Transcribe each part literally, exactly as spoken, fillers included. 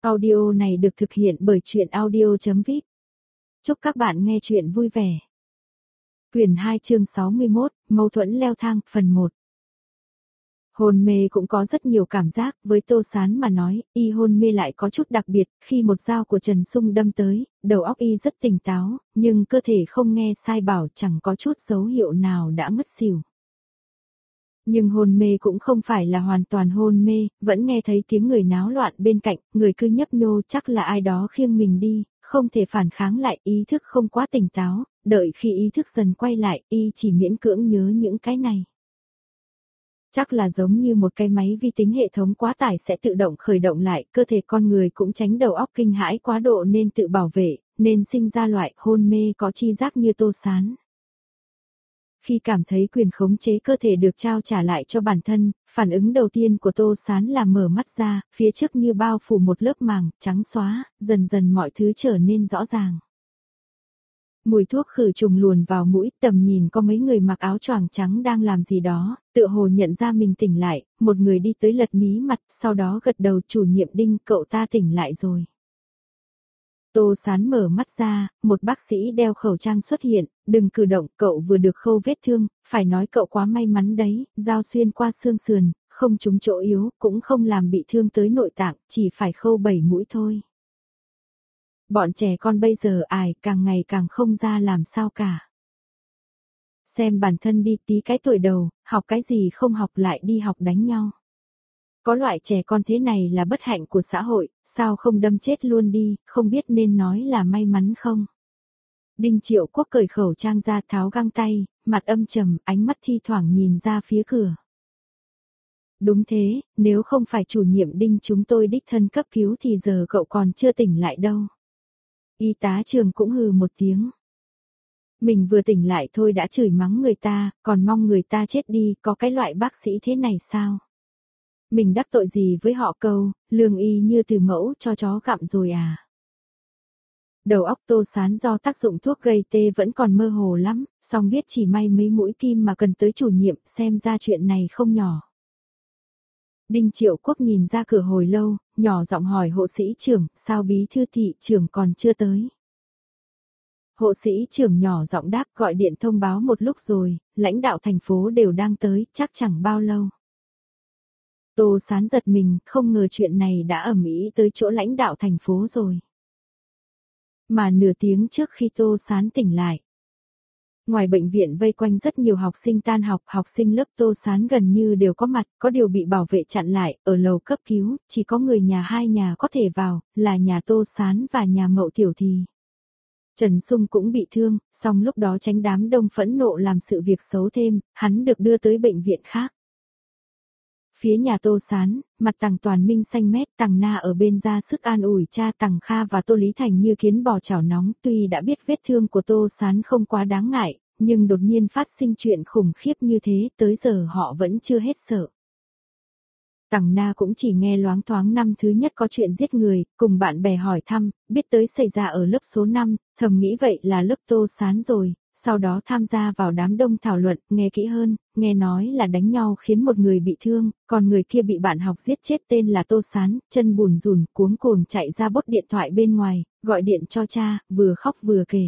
Audio này được thực hiện bởi truyện audio chấm vip. Chúc các bạn nghe truyện vui vẻ. Quyển hai chương sáu mươi mốt, mâu thuẫn leo thang, phần một. Hôn mê cũng có rất nhiều cảm giác, với Tô Sán mà nói, y hôn mê lại có chút đặc biệt, khi một dao của Trần Sung đâm tới, đầu óc y rất tỉnh táo, nhưng cơ thể không nghe sai bảo, chẳng có chút dấu hiệu nào đã ngất xỉu. Nhưng hôn mê cũng không phải là hoàn toàn hôn mê, vẫn nghe thấy tiếng người náo loạn bên cạnh, người cứ nhấp nhô chắc là ai đó khiêng mình đi, không thể phản kháng lại, ý thức không quá tỉnh táo, đợi khi ý thức dần quay lại, y chỉ miễn cưỡng nhớ những cái này. Chắc là giống như một cái máy vi tính hệ thống quá tải sẽ tự động khởi động lại, cơ thể con người cũng tránh đầu óc kinh hãi quá độ nên tự bảo vệ, nên sinh ra loại hôn mê có chi giác như Tô Sán. Khi cảm thấy quyền khống chế cơ thể được trao trả lại cho bản thân, phản ứng đầu tiên của Tô Sán là mở mắt ra, phía trước như bao phủ một lớp màng, trắng xóa, dần dần mọi thứ trở nên rõ ràng. Mùi thuốc khử trùng luồn vào mũi, tầm nhìn có mấy người mặc áo choàng trắng đang làm gì đó, tựa hồ nhận ra mình tỉnh lại, một người đi tới lật mí mặt, sau đó gật đầu. Chủ nhiệm Đinh, cậu ta tỉnh lại rồi. Tô Sán mở mắt ra, một bác sĩ đeo khẩu trang xuất hiện, đừng cử động, cậu vừa được khâu vết thương, phải nói cậu quá may mắn đấy, dao xuyên qua xương sườn, không trúng chỗ yếu, cũng không làm bị thương tới nội tạng, chỉ phải khâu bảy mũi thôi. Bọn trẻ con bây giờ ải càng ngày càng không ra làm sao cả. Xem bản thân đi, tí cái tuổi đầu, học cái gì không học lại đi học đánh nhau. Có loại trẻ con thế này là bất hạnh của xã hội, sao không đâm chết luôn đi, không biết nên nói là may mắn không. Đinh Triệu Quốc cởi khẩu trang ra, tháo găng tay, mặt âm trầm, ánh mắt thi thoảng nhìn ra phía cửa. Đúng thế, nếu không phải chủ nhiệm Đinh chúng tôi đích thân cấp cứu thì giờ cậu còn chưa tỉnh lại đâu. Y tá Trường cũng hừ một tiếng. Mình vừa tỉnh lại thôi đã chửi mắng người ta, còn mong người ta chết đi, có cái loại bác sĩ thế này sao? Mình đắc tội gì với họ câu, lương y như từ mẫu cho chó gặm rồi à? Đầu óc Tô Sán do tác dụng thuốc gây tê vẫn còn mơ hồ lắm, song biết chỉ may mấy mũi kim mà cần tới chủ nhiệm, xem ra chuyện này không nhỏ. Đinh Triệu Quốc nhìn ra cửa hồi lâu, nhỏ giọng hỏi hộ sĩ trưởng, sao bí thư thị trưởng còn chưa tới? Hộ sĩ trưởng nhỏ giọng đáp, gọi điện thông báo một lúc rồi, lãnh đạo thành phố đều đang tới, chắc chẳng bao lâu. Tô Sán giật mình, không ngờ chuyện này đã ầm ĩ tới chỗ lãnh đạo thành phố rồi. Mà nửa tiếng trước khi Tô Sán tỉnh lại, ngoài bệnh viện vây quanh rất nhiều học sinh tan học, học sinh lớp Tô Sán gần như đều có mặt, có điều bị bảo vệ chặn lại, ở lầu cấp cứu, chỉ có người nhà hai nhà có thể vào, là nhà Tô Sán và nhà Mậu Tiểu Thì. Trần Sung cũng bị thương, song lúc đó tránh đám đông phẫn nộ làm sự việc xấu thêm, hắn được đưa tới bệnh viện khác. Phía nhà Tô Sán, mặt Tằng Toàn Minh xanh mét, Tằng Na ở bên ra sức an ủi cha Tằng Kha và Tô Lý Thành như kiến bò chảo nóng, tuy đã biết vết thương của Tô Sán không quá đáng ngại, nhưng đột nhiên phát sinh chuyện khủng khiếp như thế, tới giờ họ vẫn chưa hết sợ. Tằng Na cũng chỉ nghe loáng thoáng năm thứ nhất có chuyện giết người, cùng bạn bè hỏi thăm, biết tới xảy ra ở lớp số năm, thầm nghĩ vậy là lớp Tô Sán rồi, sau đó tham gia vào đám đông thảo luận, nghe kỹ hơn, nghe nói là đánh nhau khiến một người bị thương, còn người kia bị bạn học giết chết tên là Tô Sán, chân bùn rùn, cuống cuồng chạy ra bốt điện thoại bên ngoài, gọi điện cho cha, vừa khóc vừa kể.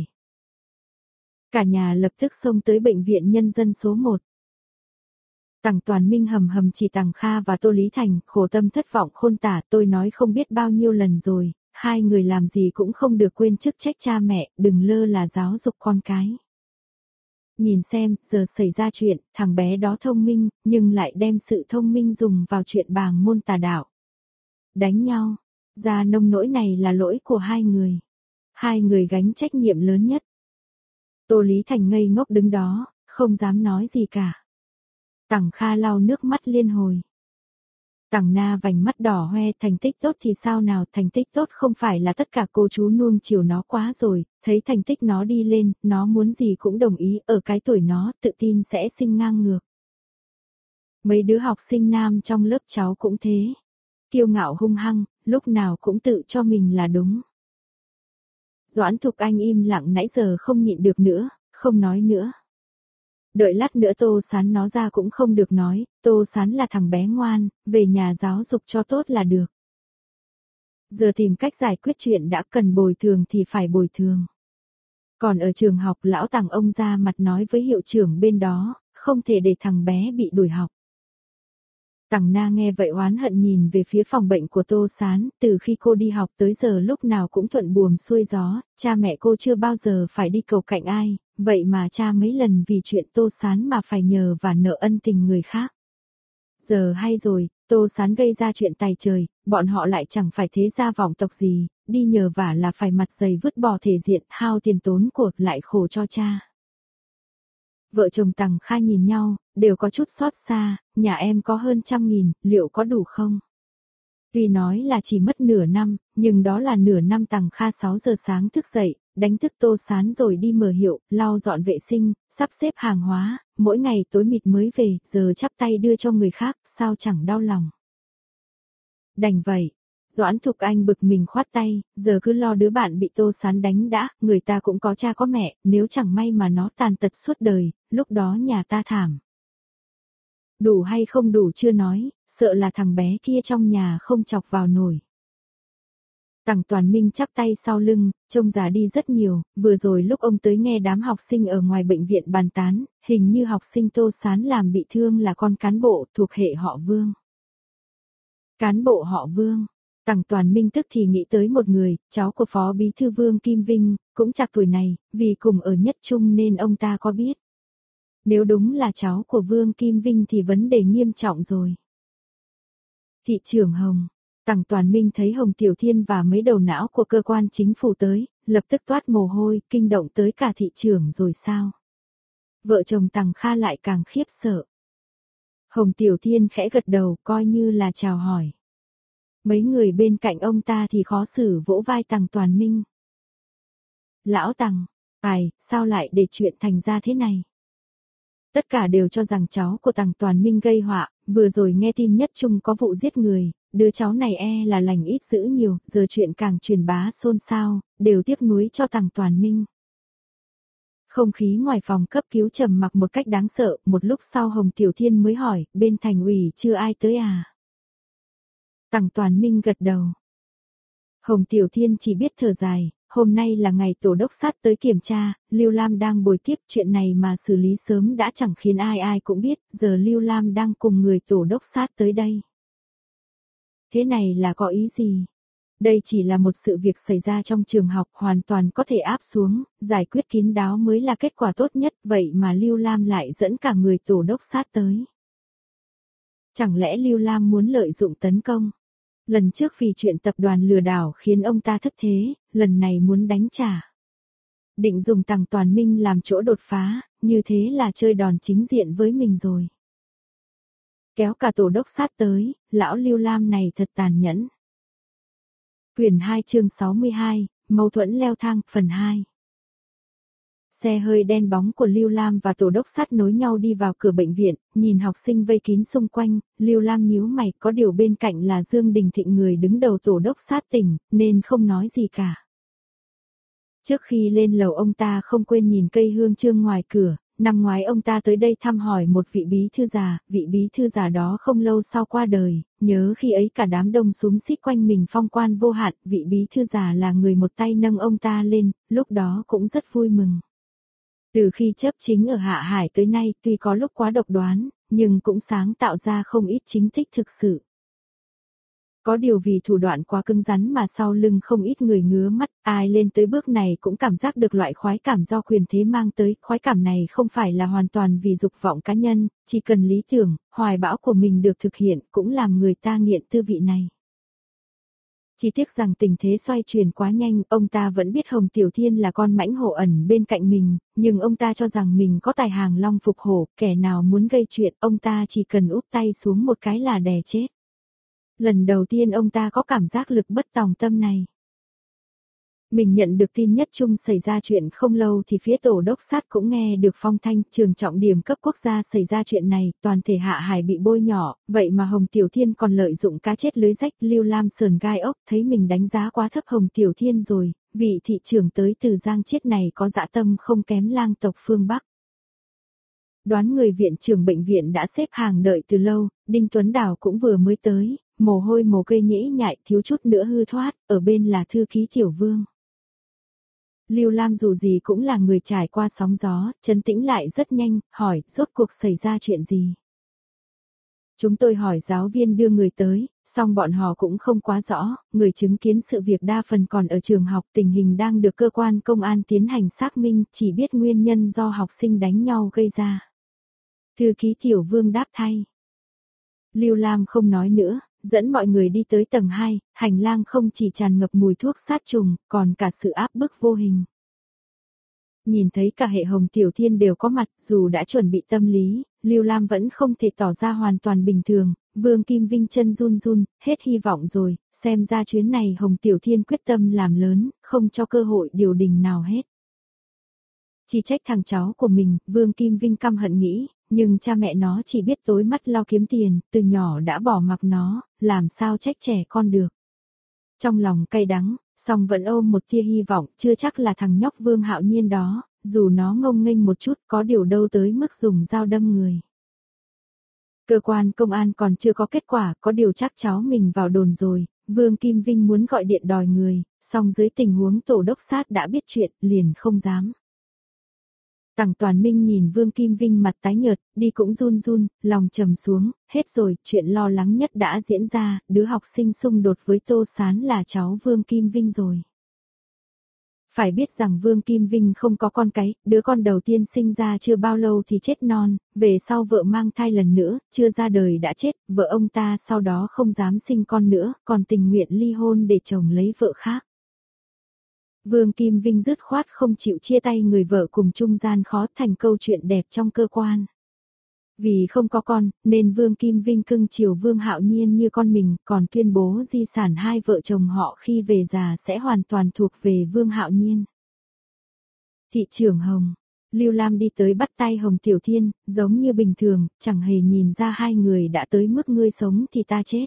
Cả nhà lập tức xông tới bệnh viện nhân dân số một. Tằng Toàn Minh hầm hầm chỉ Tằng Kha và Tô Lý Thành, khổ tâm thất vọng khôn tả, tôi nói không biết bao nhiêu lần rồi, hai người làm gì cũng không được quên chức trách cha mẹ, đừng lơ là giáo dục con cái. Nhìn xem, giờ xảy ra chuyện, thằng bé đó thông minh, nhưng lại đem sự thông minh dùng vào chuyện bàng môn tà đạo. Đánh nhau, ra nông nỗi này là lỗi của hai người. Hai người gánh trách nhiệm lớn nhất. Tô Lý Thành ngây ngốc đứng đó, không dám nói gì cả. Tằng Kha lau nước mắt liên hồi. Tằng Na vành mắt đỏ hoe, thành tích tốt thì sao nào, thành tích tốt không phải là tất cả, cô chú nuông chiều nó quá rồi, thấy thành tích nó đi lên, nó muốn gì cũng đồng ý, ở cái tuổi nó tự tin sẽ sinh ngang ngược. Mấy đứa học sinh nam trong lớp cháu cũng thế, kiêu ngạo hung hăng, lúc nào cũng tự cho mình là đúng. Doãn Thục Anh im lặng nãy giờ không nhịn được nữa, không nói nữa. Đợi lát nữa Tô Sán nó ra cũng không được nói, Tô Sán là thằng bé ngoan, về nhà giáo dục cho tốt là được. Giờ tìm cách giải quyết chuyện đã, cần bồi thường thì phải bồi thường. Còn ở trường học lão Tằng ông ra mặt nói với hiệu trưởng bên đó, không thể để thằng bé bị đuổi học. Tằng Na nghe vậy oán hận nhìn về phía phòng bệnh của Tô Sán, từ khi cô đi học tới giờ lúc nào cũng thuận buồm xuôi gió, cha mẹ cô chưa bao giờ phải đi cầu cạnh ai, vậy mà cha mấy lần vì chuyện Tô Sán mà phải nhờ và nợ ân tình người khác. Giờ hay rồi, Tô Sán gây ra chuyện tày trời, bọn họ lại chẳng phải thế gia vọng tộc gì, đi nhờ vả là phải mặt dày vứt bỏ thể diện, hao tiền tốn của, lại khổ cho cha. Vợ chồng Tằng Kha nhìn nhau, đều có chút xót xa, nhà em có hơn trăm nghìn, liệu có đủ không? Tuy nói là chỉ mất nửa năm, nhưng đó là nửa năm. Tằng Kha sáu giờ sáng thức dậy, đánh thức Tô Sán rồi đi mở hiệu, lau dọn vệ sinh, sắp xếp hàng hóa, mỗi ngày tối mịt mới về, giờ chắp tay đưa cho người khác, sao chẳng đau lòng. Đành vậy. Doãn Thục Anh bực mình khoát tay, giờ cứ lo đứa bạn bị Tô Sán đánh đã, người ta cũng có cha có mẹ, nếu chẳng may mà nó tàn tật suốt đời, lúc đó nhà ta thảm. Đủ hay không đủ chưa nói, sợ là thằng bé kia trong nhà không chọc vào nổi. Tằng Toàn Minh chắp tay sau lưng, trông già đi rất nhiều, vừa rồi lúc ông tới nghe đám học sinh ở ngoài bệnh viện bàn tán, hình như học sinh Tô Sán làm bị thương là con cán bộ thuộc hệ họ Vương. Cán bộ họ Vương. Tằng Toàn Minh tức thì nghĩ tới một người, cháu của Phó Bí thư Vương Kim Vinh, cũng chạc tuổi này, vì cùng ở nhất trung nên ông ta có biết. Nếu đúng là cháu của Vương Kim Vinh thì vấn đề nghiêm trọng rồi. Thị trưởng Hồng. Tằng Toàn Minh thấy Hồng Tiểu Thiên và mấy đầu não của cơ quan chính phủ tới, lập tức toát mồ hôi, kinh động tới cả thị trưởng rồi sao? Vợ chồng Tằng Kha lại càng khiếp sợ. Hồng Tiểu Thiên khẽ gật đầu, coi như là chào hỏi. Mấy người bên cạnh ông ta thì khó xử vỗ vai Tằng Toàn Minh. Lão Tằng, ai, sao lại để chuyện thành ra thế này? Tất cả đều cho rằng cháu của Tằng Toàn Minh gây họa, vừa rồi nghe tin nhất trung có vụ giết người, đứa cháu này e là lành ít dữ nhiều, giờ chuyện càng truyền bá xôn xao, đều tiếc nuối cho Tằng Toàn Minh. Không khí ngoài phòng cấp cứu trầm mặc một cách đáng sợ, một lúc sau Hồng Tiểu Thiên mới hỏi, bên thành ủy chưa ai tới à? Tằng Toàn Minh gật đầu. Hồng Tiểu Thiên chỉ biết thở dài, hôm nay là ngày tổ đốc sát tới kiểm tra, Lưu Lam đang bồi tiếp, chuyện này mà xử lý sớm đã chẳng khiến ai ai cũng biết, giờ Lưu Lam đang cùng người tổ đốc sát tới đây. Thế này là có ý gì? Đây chỉ là một sự việc xảy ra trong trường học, hoàn toàn có thể áp xuống, giải quyết kín đáo mới là kết quả tốt nhất, vậy mà Lưu Lam lại dẫn cả người tổ đốc sát tới. Chẳng lẽ Lưu Lam muốn lợi dụng tấn công? Lần trước vì chuyện tập đoàn lừa đảo khiến ông ta thất thế, lần này muốn đánh trả. Định dùng Tằng Toàn Minh làm chỗ đột phá, như thế là chơi đòn chính diện với mình rồi. Kéo cả tổ đốc sát tới, lão Lưu Lam này thật tàn nhẫn. Quyển hai chương sáu mươi hai, mâu thuẫn leo thang, phần hai. Xe hơi đen bóng của Lưu Lam và tổ đốc sát nối nhau đi vào cửa bệnh viện, nhìn học sinh vây kín xung quanh, Lưu Lam nhíu mày, có điều bên cạnh là Dương Đình Thịnh người đứng đầu tổ đốc sát tỉnh, nên không nói gì cả. Trước khi lên lầu ông ta không quên nhìn cây hương chương ngoài cửa, năm ngoái ông ta tới đây thăm hỏi một vị bí thư già, vị bí thư già đó không lâu sau qua đời, nhớ khi ấy cả đám đông xúm xít quanh mình phong quan vô hạn, vị bí thư già là người một tay nâng ông ta lên, lúc đó cũng rất vui mừng. Từ khi chấp chính ở Hạ Hải tới nay tuy có lúc quá độc đoán, nhưng cũng sáng tạo ra không ít chính tích thực sự. Có điều vì thủ đoạn quá cứng rắn mà sau lưng không ít người ngứa mắt, ai lên tới bước này cũng cảm giác được loại khoái cảm do quyền thế mang tới, khoái cảm này không phải là hoàn toàn vì dục vọng cá nhân, chỉ cần lý tưởng, hoài bão của mình được thực hiện cũng làm người ta nghiện tư vị này. Chỉ tiếc rằng tình thế xoay chuyển quá nhanh, ông ta vẫn biết Hồng Tiểu Thiên là con mãnh hổ ẩn bên cạnh mình, nhưng ông ta cho rằng mình có tài hàng long phục hổ, kẻ nào muốn gây chuyện, ông ta chỉ cần úp tay xuống một cái là đè chết. Lần đầu tiên ông ta có cảm giác lực bất tòng tâm này. Mình nhận được tin nhất trung xảy ra chuyện không lâu thì phía tổ đốc sát cũng nghe được phong thanh, trường trọng điểm cấp quốc gia xảy ra chuyện này, toàn thể Hạ Hải bị bôi nhỏ, vậy mà Hồng Tiểu Thiên còn lợi dụng cá chết lưới rách. Lưu Lam sờn gai ốc, thấy mình đánh giá quá thấp Hồng Tiểu Thiên rồi, vị thị trưởng tới từ Giang Chiết này có dã tâm không kém lang tộc phương Bắc. Đoán người viện trưởng bệnh viện đã xếp hàng đợi từ lâu, Đinh Tuấn Đào cũng vừa mới tới, mồ hôi mồ kê nhễ nhại thiếu chút nữa hư thoát, ở bên là thư ký Tiểu Vương. Lưu Lam dù gì cũng là người trải qua sóng gió, trấn tĩnh lại rất nhanh, hỏi, rốt cuộc xảy ra chuyện gì? Chúng tôi hỏi giáo viên đưa người tới, song bọn họ cũng không quá rõ, người chứng kiến sự việc đa phần còn ở trường học, tình hình đang được cơ quan công an tiến hành xác minh, chỉ biết nguyên nhân do học sinh đánh nhau gây ra. Thư ký Tiểu Vương đáp thay. Lưu Lam không nói nữa, dẫn mọi người đi tới tầng hai, hành lang không chỉ tràn ngập mùi thuốc sát trùng, còn cả sự áp bức vô hình. Nhìn thấy cả hệ Hồng Tiểu Thiên đều có mặt, dù đã chuẩn bị tâm lý, Lưu Lam vẫn không thể tỏ ra hoàn toàn bình thường, Vương Kim Vinh chân run run, hết hy vọng rồi, xem ra chuyến này Hồng Tiểu Thiên quyết tâm làm lớn, không cho cơ hội điều đình nào hết. Chỉ trách thằng cháu của mình, Vương Kim Vinh căm hận nghĩ, nhưng cha mẹ nó chỉ biết tối mắt lo kiếm tiền, từ nhỏ đã bỏ mặc nó, làm sao trách trẻ con được. Trong lòng cay đắng, song vẫn ôm một tia hy vọng, chưa chắc là thằng nhóc Vương Hạo Nhiên đó, dù nó ngông nghênh một chút, có điều đâu tới mức dùng dao đâm người. Cơ quan công an còn chưa có kết quả, có điều chắc cháu mình vào đồn rồi, Vương Kim Vinh muốn gọi điện đòi người, song dưới tình huống tổ đốc sát đã biết chuyện, liền không dám. Tằng Toàn Minh nhìn Vương Kim Vinh mặt tái nhợt, đi cũng run run, lòng trầm xuống, hết rồi, chuyện lo lắng nhất đã diễn ra, đứa học sinh xung đột với Tô Sán là cháu Vương Kim Vinh rồi. Phải biết rằng Vương Kim Vinh không có con cái, đứa con đầu tiên sinh ra chưa bao lâu thì chết non, về sau vợ mang thai lần nữa, chưa ra đời đã chết, vợ ông ta sau đó không dám sinh con nữa, còn tình nguyện ly hôn để chồng lấy vợ khác. Vương Kim Vinh dứt khoát không chịu chia tay người vợ cùng trung gian khó thành câu chuyện đẹp trong cơ quan. Vì không có con, nên Vương Kim Vinh cưng chiều Vương Hạo Nhiên như con mình, còn tuyên bố di sản hai vợ chồng họ khi về già sẽ hoàn toàn thuộc về Vương Hạo Nhiên. Thị trưởng Hồng, Lưu Lam đi tới bắt tay Hồng Tiểu Thiên, giống như bình thường, chẳng hề nhìn ra hai người đã tới mức ngươi sống thì ta chết.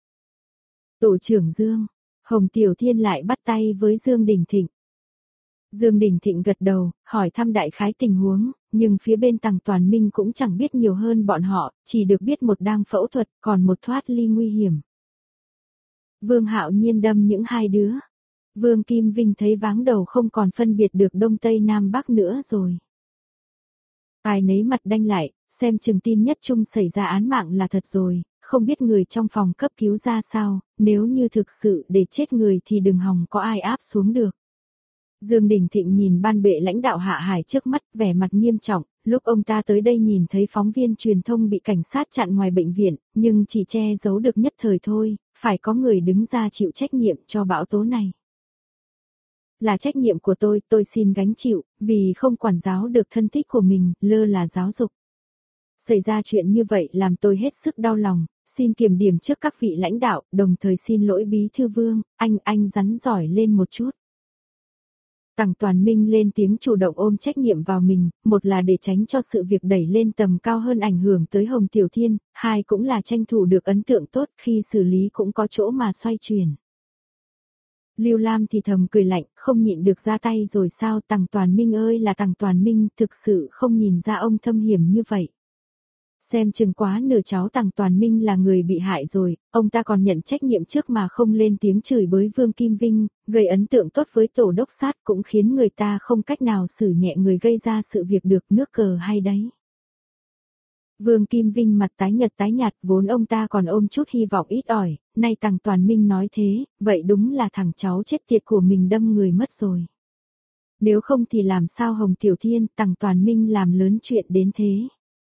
Tổ trưởng Dương, Hồng Tiểu Thiên lại bắt tay với Dương Đình Thịnh. Dương Đình Thịnh gật đầu, hỏi thăm đại khái tình huống, nhưng phía bên Tằng Toàn Minh cũng chẳng biết nhiều hơn bọn họ, chỉ được biết một đang phẫu thuật, còn một thoát ly nguy hiểm. Vương Hạo Nhiên đâm những hai đứa. Vương Kim Vinh thấy váng đầu không còn phân biệt được Đông Tây Nam Bắc nữa rồi. Ai nấy mặt đanh lại, xem chừng tin nhất chung xảy ra án mạng là thật rồi, không biết người trong phòng cấp cứu ra sao, nếu như thực sự để chết người thì đừng hòng có ai áp xuống được. Dương Đình Thịnh nhìn ban bệ lãnh đạo Hạ Hải trước mắt, vẻ mặt nghiêm trọng, lúc ông ta tới đây nhìn thấy phóng viên truyền thông bị cảnh sát chặn ngoài bệnh viện, nhưng chỉ che giấu được nhất thời thôi, phải có người đứng ra chịu trách nhiệm cho bão tố này. Là trách nhiệm của tôi, tôi xin gánh chịu, vì không quản giáo được thân thích của mình, lơ là giáo dục. Xảy ra chuyện như vậy làm tôi hết sức đau lòng, xin kiểm điểm trước các vị lãnh đạo, đồng thời xin lỗi Bí Thư Vương, anh, anh rắn giỏi lên một chút. Tằng Toàn Minh lên tiếng chủ động ôm trách nhiệm vào mình, một là để tránh cho sự việc đẩy lên tầm cao hơn ảnh hưởng tới Hồng Tiểu Thiên, hai cũng là tranh thủ được ấn tượng tốt khi xử lý cũng có chỗ mà xoay chuyển. Lưu Lam thì thầm cười lạnh, không nhịn được ra tay rồi sao. Tằng Toàn Minh ơi là Tằng Toàn Minh, thực sự không nhìn ra ông thâm hiểm như vậy. Xem chừng quá nửa cháu Tằng Toàn Minh là người bị hại rồi, ông ta còn nhận trách nhiệm trước mà không lên tiếng chửi bới Vương Kim Vinh, gây ấn tượng tốt với tổ đốc sát cũng khiến người ta không cách nào xử nhẹ người gây ra sự việc được, nước cờ hay đấy. Vương Kim Vinh mặt tái nhợt tái nhạt, vốn ông ta còn ôm chút hy vọng ít ỏi, nay Tằng Toàn Minh nói thế, vậy đúng là thằng cháu chết tiệt của mình đâm người mất rồi. Nếu không thì làm sao Hồng Tiểu Thiên, Tằng Toàn Minh làm lớn chuyện đến thế.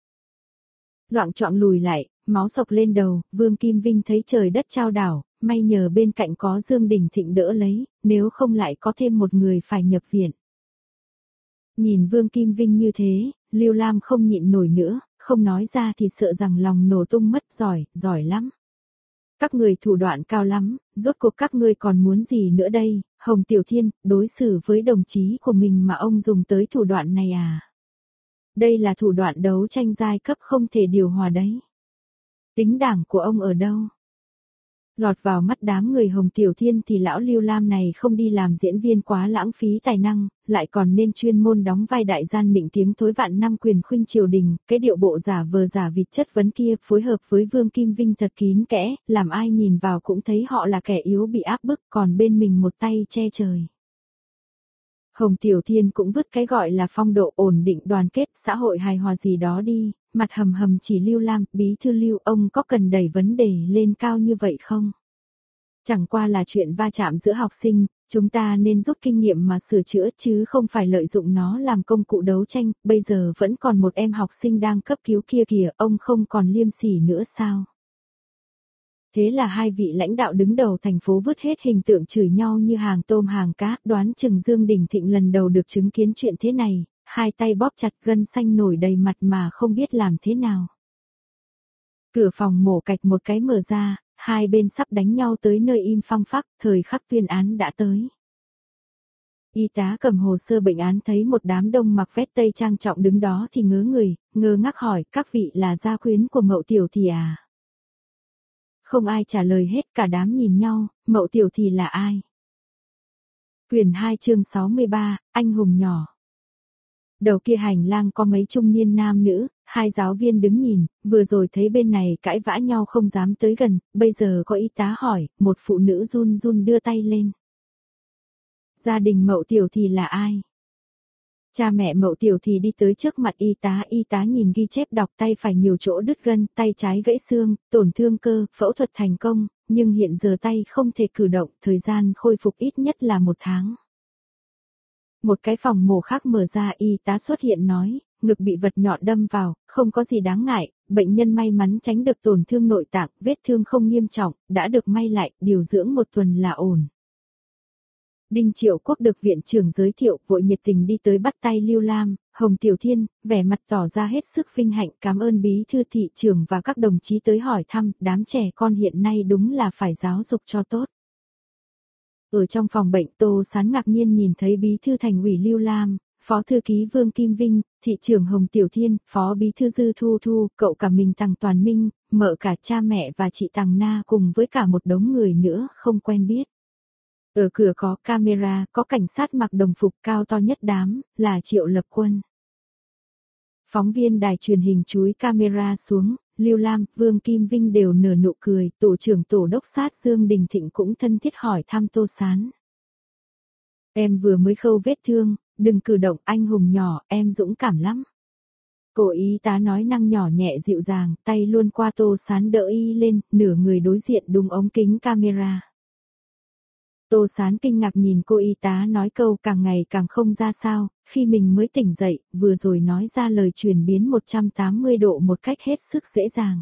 Loạng choạng lùi lại, máu sộc lên đầu, Vương Kim Vinh thấy trời đất chao đảo, may nhờ bên cạnh có Dương Đình Thịnh đỡ lấy, nếu không lại có thêm một người phải nhập viện. Nhìn Vương Kim Vinh như thế, Lưu Lam không nhịn nổi nữa, không nói ra thì sợ rằng lòng nổ tung mất. Giỏi, giỏi lắm. Các người thủ đoạn cao lắm, rốt cuộc các ngươi còn muốn gì nữa đây, Hồng Tiểu Thiên, đối xử với đồng chí của mình mà ông dùng tới thủ đoạn này à? Đây là thủ đoạn đấu tranh giai cấp không thể điều hòa đấy. Tính đảng của ông ở đâu? Lọt vào mắt đám người Hồng Tiểu Thiên thì lão Lưu Lam này không đi làm diễn viên quá lãng phí tài năng, lại còn nên chuyên môn đóng vai đại gian nịnh tiếng thối vạn năm quyền khuynh triều đình, cái điệu bộ giả vờ giả vịt chất vấn kia phối hợp với Vương Kim Vinh thật kín kẽ, làm ai nhìn vào cũng thấy họ là kẻ yếu bị áp bức, còn bên mình một tay che trời. Hồng Tiểu Thiên cũng vứt cái gọi là phong độ ổn định đoàn kết xã hội hài hòa gì đó đi, mặt hầm hầm chỉ Lưu Lam, bí thư Lưu, ông có cần đẩy vấn đề lên cao như vậy không? Chẳng qua là chuyện va chạm giữa học sinh, chúng ta nên rút kinh nghiệm mà sửa chữa chứ không phải lợi dụng nó làm công cụ đấu tranh, bây giờ vẫn còn một em học sinh đang cấp cứu kia kìa, ông không còn liêm sỉ nữa sao? Thế là hai vị lãnh đạo đứng đầu thành phố vứt hết hình tượng chửi nhau như hàng tôm hàng cá, đoán chừng Dương Đình Thịnh lần đầu được chứng kiến chuyện thế này, hai tay bóp chặt gân xanh nổi đầy mặt mà không biết làm thế nào. Cửa phòng mổ cạch một cái mở ra, hai bên sắp đánh nhau tới nơi im phăng phắc, thời khắc tuyên án đã tới. Y tá cầm hồ sơ bệnh án thấy một đám đông mặc vest tây trang trọng đứng đó thì ngớ người, ngơ ngác hỏi, các vị là gia quyến của Mậu Tiểu Thì à? Không ai trả lời hết, cả đám nhìn nhau, Mậu Tiểu Thì là ai? Quyển hai chương sáu mươi ba, anh hùng nhỏ. Đầu kia hành lang có mấy trung niên nam nữ, hai giáo viên đứng nhìn, vừa rồi thấy bên này cãi vã nhau không dám tới gần, bây giờ có y tá hỏi, một phụ nữ run run đưa tay lên. Gia đình Mậu Tiểu Thì là ai? Cha mẹ Mậu Tiểu Thì đi tới trước mặt y tá, y tá nhìn ghi chép đọc tay phải nhiều chỗ đứt gân, tay trái gãy xương, tổn thương cơ, phẫu thuật thành công, nhưng hiện giờ tay không thể cử động, thời gian khôi phục ít nhất là một tháng. Một cái phòng mổ khác mở ra, y tá xuất hiện nói, ngực bị vật nhọn đâm vào, không có gì đáng ngại, bệnh nhân may mắn tránh được tổn thương nội tạng, vết thương không nghiêm trọng, đã được may lại, điều dưỡng một tuần là ổn. Đinh Triệu Quốc được viện trưởng giới thiệu, vội nhiệt tình đi tới bắt tay Lưu Lam, Hồng Tiểu Thiên, vẻ mặt tỏ ra hết sức vinh hạnh, cảm ơn bí thư thị trưởng và các đồng chí tới hỏi thăm, đám trẻ con hiện nay đúng là phải giáo dục cho tốt. Ở trong phòng bệnh, Tô Sán ngạc nhiên nhìn thấy bí thư thành ủy Lưu Lam, phó thư ký Vương Kim Vinh, thị trưởng Hồng Tiểu Thiên, phó bí thư Dư Thu Thu, cậu cả mình Tằng Toàn Minh, mợ cả cha mẹ và chị Tằng Na cùng với cả một đống người nữa không quen biết. Ở cửa có camera, có cảnh sát mặc đồng phục cao to nhất đám, là Triệu Lập Quân. Phóng viên đài truyền hình chúi camera xuống, Lưu Lam, Vương Kim Vinh đều nở nụ cười, tổ trưởng tổ đốc sát Dương Đình Thịnh cũng thân thiết hỏi thăm Tô Sán. Em vừa mới khâu vết thương, đừng cử động, anh hùng nhỏ, em dũng cảm lắm. Cô y tá nói năng nhỏ nhẹ dịu dàng, tay luôn qua Tô Sán đỡ y lên, nửa người đối diện đúng ống kính camera. Tô Sán kinh ngạc nhìn cô y tá nói câu càng ngày càng không ra sao, khi mình mới tỉnh dậy, vừa rồi nói ra lời chuyển biến một trăm tám mươi độ một cách hết sức dễ dàng.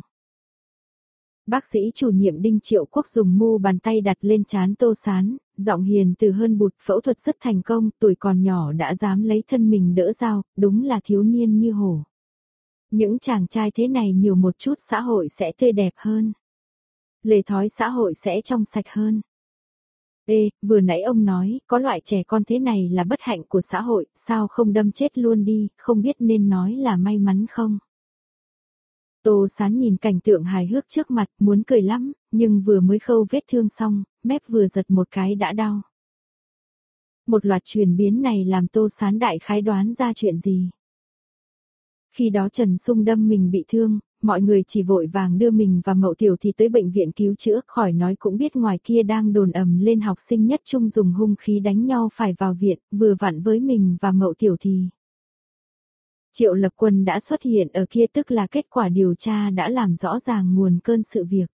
Bác sĩ chủ nhiệm Đinh Triệu Quốc dùng mu bàn tay đặt lên trán Tô Sán, giọng hiền từ hơn bụt, phẫu thuật rất thành công, tuổi còn nhỏ đã dám lấy thân mình đỡ dao, đúng là thiếu niên như hổ. Những chàng trai thế này nhiều một chút xã hội sẽ tươi đẹp hơn. Lề thói xã hội sẽ trong sạch hơn. Ê, vừa nãy ông nói, có loại trẻ con thế này là bất hạnh của xã hội, sao không đâm chết luôn đi, không biết nên nói là may mắn không? Tô Sán nhìn cảnh tượng hài hước trước mặt, muốn cười lắm, nhưng vừa mới khâu vết thương xong, mép vừa giật một cái đã đau. Một loạt chuyển biến này làm Tô Sán đại khái đoán ra chuyện gì. Khi đó Trần Sung đâm mình bị thương, mọi người chỉ vội vàng đưa mình và Mậu Tiểu Thì tới bệnh viện cứu chữa, khỏi nói cũng biết ngoài kia đang đồn ầm lên học sinh nhất trung dùng hung khí đánh nhau phải vào viện, vừa vặn với mình và Mậu Tiểu Thì. Triệu Lập Quân đã xuất hiện ở kia, tức là kết quả điều tra đã làm rõ ràng nguồn cơn sự việc.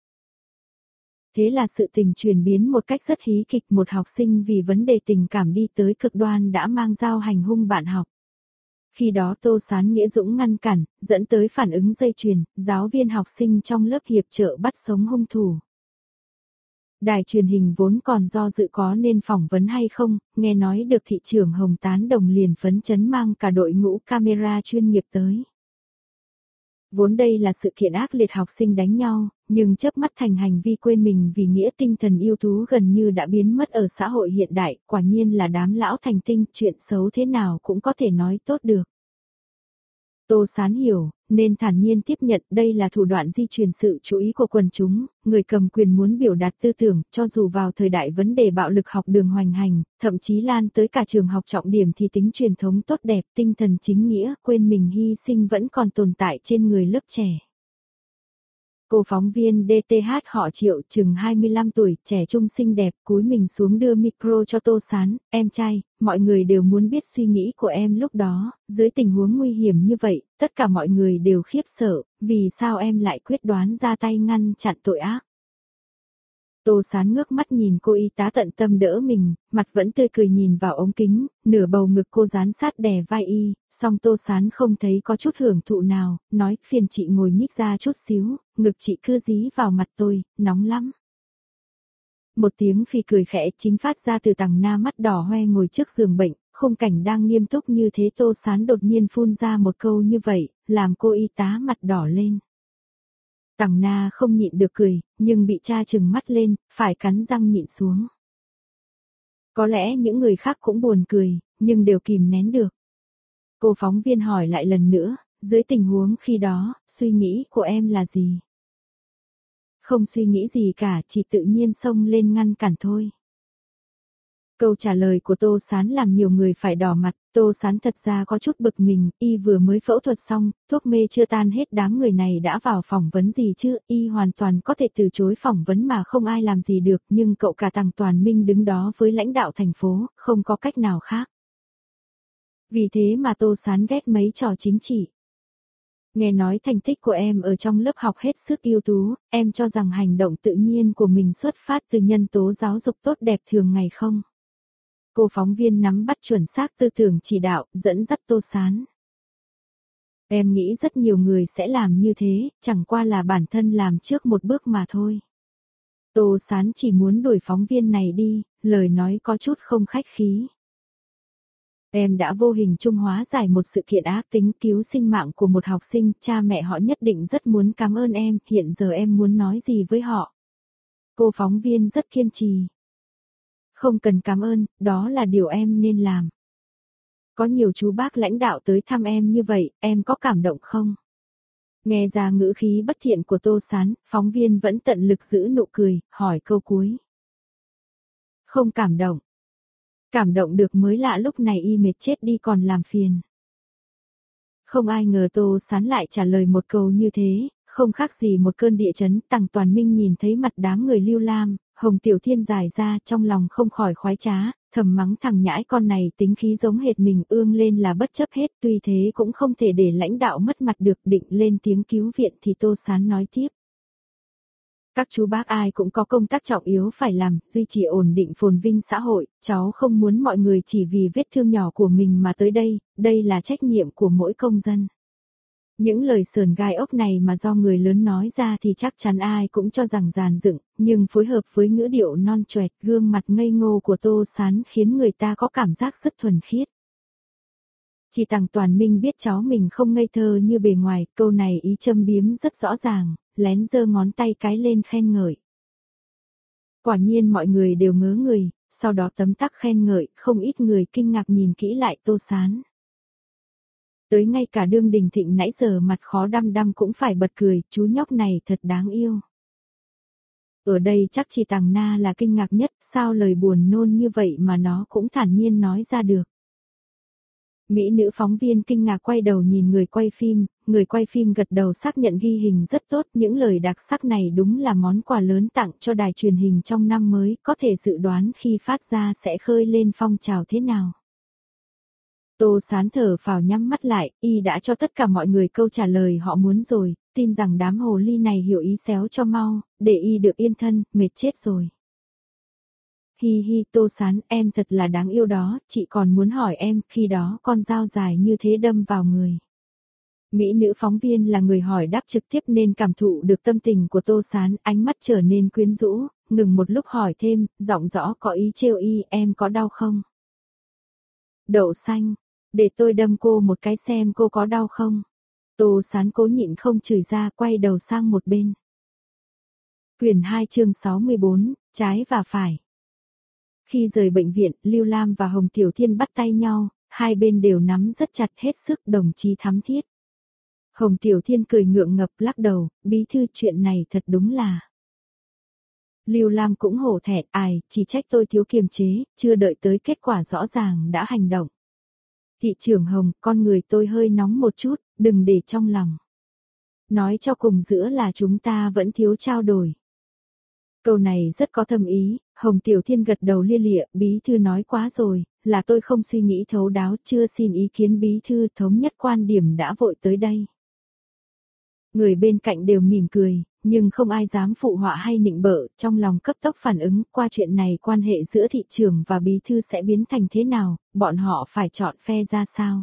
Thế là sự tình chuyển biến một cách rất hí kịch, một học sinh vì vấn đề tình cảm đi tới cực đoan đã mang dao hành hung bạn học. Khi đó Tô Sán Nghĩa dũng ngăn cản, dẫn tới phản ứng dây chuyền, giáo viên học sinh trong lớp hiệp trợ bắt sống hung thủ. Đài truyền hình vốn còn do dự có nên phỏng vấn hay không, nghe nói được thị trưởng Hồng tán đồng liền phấn chấn mang cả đội ngũ camera chuyên nghiệp tới. Vốn đây là sự kiện ác liệt học sinh đánh nhau, nhưng chớp mắt thành hành vi quên mình vì nghĩa, tinh thần yêu thú gần như đã biến mất ở xã hội hiện đại, quả nhiên là đám lão thành tinh, chuyện xấu thế nào cũng có thể nói tốt được. Tô Sán hiểu, nên thản nhiên tiếp nhận đây là thủ đoạn di truyền sự chú ý của quần chúng, người cầm quyền muốn biểu đạt tư tưởng, cho dù vào thời đại vấn đề bạo lực học đường hoành hành, thậm chí lan tới cả trường học trọng điểm thì tính truyền thống tốt đẹp, tinh thần chính nghĩa, quên mình hy sinh vẫn còn tồn tại trên người lớp trẻ. Cô phóng viên đê tê hát họ Triệu, chừng hai mươi lăm tuổi, trẻ trung xinh đẹp, cúi mình xuống đưa micro cho Tô Sán, em trai, mọi người đều muốn biết suy nghĩ của em lúc đó, dưới tình huống nguy hiểm như vậy, tất cả mọi người đều khiếp sợ, vì sao em lại quyết đoán ra tay ngăn chặn tội ác. Tô Sán ngước mắt nhìn cô y tá tận tâm đỡ mình, mặt vẫn tươi cười nhìn vào ống kính, nửa bầu ngực cô dán sát đè vai y, song Tô Sán không thấy có chút hưởng thụ nào, nói phiền chị ngồi nhích ra chút xíu, ngực chị cứ dí vào mặt tôi, nóng lắm. Một tiếng phì cười khẽ chính phát ra từ Tằng Na mắt đỏ hoe ngồi trước giường bệnh, khung cảnh đang nghiêm túc như thế Tô Sán đột nhiên phun ra một câu như vậy, làm cô y tá mặt đỏ lên. Tằng Na không nhịn được cười, nhưng bị cha trừng mắt lên, phải cắn răng nhịn xuống. Có lẽ những người khác cũng buồn cười, nhưng đều kìm nén được. Cô phóng viên hỏi lại lần nữa, dưới tình huống khi đó, suy nghĩ của em là gì? Không suy nghĩ gì cả, chỉ tự nhiên xông lên ngăn cản thôi. Câu trả lời của Tô Sán làm nhiều người phải đỏ mặt, Tô Sán thật ra có chút bực mình, y vừa mới phẫu thuật xong, thuốc mê chưa tan hết đám người này đã vào phỏng vấn gì chứ, y hoàn toàn có thể từ chối phỏng vấn mà không ai làm gì được, nhưng cậu cả Tằng Toàn Minh đứng đó với lãnh đạo thành phố, không có cách nào khác. Vì thế mà Tô Sán ghét mấy trò chính trị. Nghe nói thành tích của em ở trong lớp học hết sức ưu tú, em cho rằng hành động tự nhiên của mình xuất phát từ nhân tố giáo dục tốt đẹp thường ngày không? Cô phóng viên nắm bắt chuẩn xác tư tưởng chỉ đạo, dẫn dắt Tô Sán. Em nghĩ rất nhiều người sẽ làm như thế, chẳng qua là bản thân làm trước một bước mà thôi. Tô Sán chỉ muốn đuổi phóng viên này đi, lời nói có chút không khách khí. Em đã vô hình trung hóa giải một sự kiện ác tính cứu sinh mạng của một học sinh, cha mẹ họ nhất định rất muốn cảm ơn em, hiện giờ em muốn nói gì với họ? Cô phóng viên rất kiên trì. Không cần cảm ơn, đó là điều em nên làm. Có nhiều chú bác lãnh đạo tới thăm em như vậy, em có cảm động không? Nghe ra ngữ khí bất thiện của Tô Sán, phóng viên vẫn tận lực giữ nụ cười, hỏi câu cuối. Không cảm động. Cảm động được mới lạ, lúc này y mệt chết đi còn làm phiền. Không ai ngờ Tô Sán lại trả lời một câu như thế, không khác gì một cơn địa chấn. Tằng Toàn Minh nhìn thấy mặt đám người Lưu Lam, Hồng Tiểu Thiên dài ra trong lòng không khỏi khoái trá, thầm mắng thằng nhãi con này tính khí giống hệt mình, ương lên là bất chấp hết, tuy thế cũng không thể để lãnh đạo mất mặt được. Định lên tiếng cứu viện thì Tô Sán nói tiếp. Các chú bác ai cũng có công tác trọng yếu phải làm, duy trì ổn định phồn vinh xã hội, cháu không muốn mọi người chỉ vì vết thương nhỏ của mình mà tới đây, đây là trách nhiệm của mỗi công dân. Những lời sườn gai ốc này mà do người lớn nói ra thì chắc chắn ai cũng cho rằng dàn dựng, nhưng phối hợp với ngữ điệu non choẹt, gương mặt ngây ngô của Tô Sán khiến người ta có cảm giác rất thuần khiết. Chỉ Tằng Toàn Minh biết cháu mình không ngây thơ như bề ngoài, câu này ý châm biếm rất rõ ràng, lén giơ ngón tay cái lên khen ngợi. Quả nhiên mọi người đều ngớ người, sau đó tấm tắc khen ngợi, không ít người kinh ngạc nhìn kỹ lại Tô Sán. Tới ngay cả Đương Đình Thịnh nãy giờ mặt khó đăm đăm cũng phải bật cười, chú nhóc này thật đáng yêu. Ở đây chắc chỉ Tằng Na là kinh ngạc nhất, sao lời buồn nôn như vậy mà nó cũng thản nhiên nói ra được. Mỹ nữ phóng viên kinh ngạc quay đầu nhìn người quay phim, người quay phim gật đầu xác nhận ghi hình rất tốt, những lời đặc sắc này đúng là món quà lớn tặng cho đài truyền hình trong năm mới, có thể dự đoán khi phát ra sẽ khơi lên phong trào thế nào. Tô Sán thở phào nhắm mắt lại, y đã cho tất cả mọi người câu trả lời họ muốn rồi, tin rằng đám hồ ly này hiểu ý xéo cho mau, để y được yên thân, mệt chết rồi. Hi hi Tô Sán, em thật là đáng yêu đó, chị còn muốn hỏi em, khi đó con dao dài như thế đâm vào người. Mỹ nữ phóng viên là người hỏi đáp trực tiếp nên cảm thụ được tâm tình của Tô Sán, ánh mắt trở nên quyến rũ, ngừng một lúc hỏi thêm, giọng rõ có ý trêu y, em có đau không? Đậu xanh, để tôi đâm cô một cái xem cô có đau không? Tô Sán cố nhịn không chửi ra, quay đầu sang một bên. Quyển hai chương sáu mươi bốn, trái và phải. Khi rời bệnh viện, Lưu Lam và Hồng Tiểu Thiên bắt tay nhau, hai bên đều nắm rất chặt hết sức, đồng chí thắm thiết. Hồng Tiểu Thiên cười ngượng ngập lắc đầu, bí thư chuyện này thật đúng là. Lưu Lam cũng hổ thẹn, ai, chỉ trách tôi thiếu kiềm chế, chưa đợi tới kết quả rõ ràng đã hành động. Thị trưởng Hồng, con người tôi hơi nóng một chút, đừng để trong lòng. Nói cho cùng giữa là chúng ta vẫn thiếu trao đổi. Câu này rất có thâm ý, Hồng Tiểu Thiên gật đầu lia lịa, bí thư nói quá rồi, là tôi không suy nghĩ thấu đáo, chưa xin ý kiến bí thư, thống nhất quan điểm đã vội tới đây. Người bên cạnh đều mỉm cười, nhưng không ai dám phụ họa hay nịnh bợ, trong lòng cấp tốc phản ứng, qua chuyện này quan hệ giữa thị trưởng và bí thư sẽ biến thành thế nào, bọn họ phải chọn phe ra sao.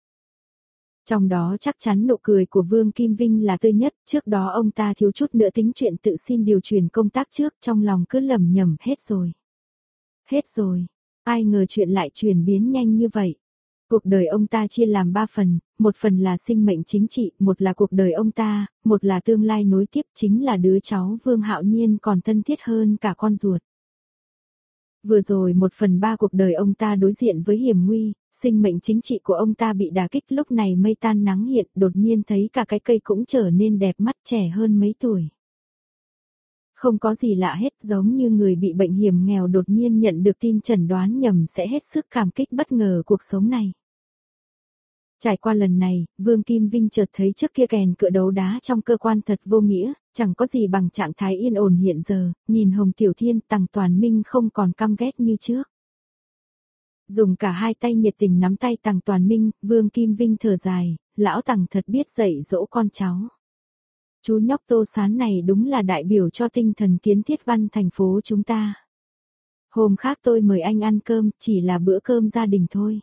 Trong đó chắc chắn nụ cười của Vương Kim Vinh là tươi nhất, trước đó ông ta thiếu chút nữa tính chuyện tự xin điều chuyển công tác trước, trong lòng cứ lầm nhầm hết rồi. Hết rồi, ai ngờ chuyện lại chuyển biến nhanh như vậy. Cuộc đời ông ta chia làm ba phần, một phần là sinh mệnh chính trị, một là cuộc đời ông ta, một là tương lai nối tiếp, chính là đứa cháu Vương Hạo Nhiên còn thân thiết hơn cả con ruột. Vừa rồi một phần ba cuộc đời ông ta đối diện với hiểm nguy, sinh mệnh chính trị của ông ta bị đả kích, lúc này mây tan nắng hiện, đột nhiên thấy cả cái cây cũng trở nên đẹp mắt, trẻ hơn mấy tuổi. Không có gì lạ hết, giống như người bị bệnh hiểm nghèo đột nhiên nhận được tin chẩn đoán nhầm sẽ hết sức cảm kích bất ngờ cuộc sống này. Trải qua lần này, Vương Kim Vinh chợt thấy trước kia kèn cựa đấu đá trong cơ quan thật vô nghĩa, chẳng có gì bằng trạng thái yên ổn hiện giờ, nhìn Hồng Tiểu Thiên, Tằng Toàn Minh không còn căm ghét như trước. Dùng cả hai tay nhiệt tình nắm tay Tằng Toàn Minh, Vương Kim Vinh thở dài, lão Tằng thật biết dạy dỗ con cháu. Chú nhóc Tô Sán này đúng là đại biểu cho tinh thần kiến thiết văn thành phố chúng ta. Hôm khác tôi mời anh ăn cơm, chỉ là bữa cơm gia đình thôi.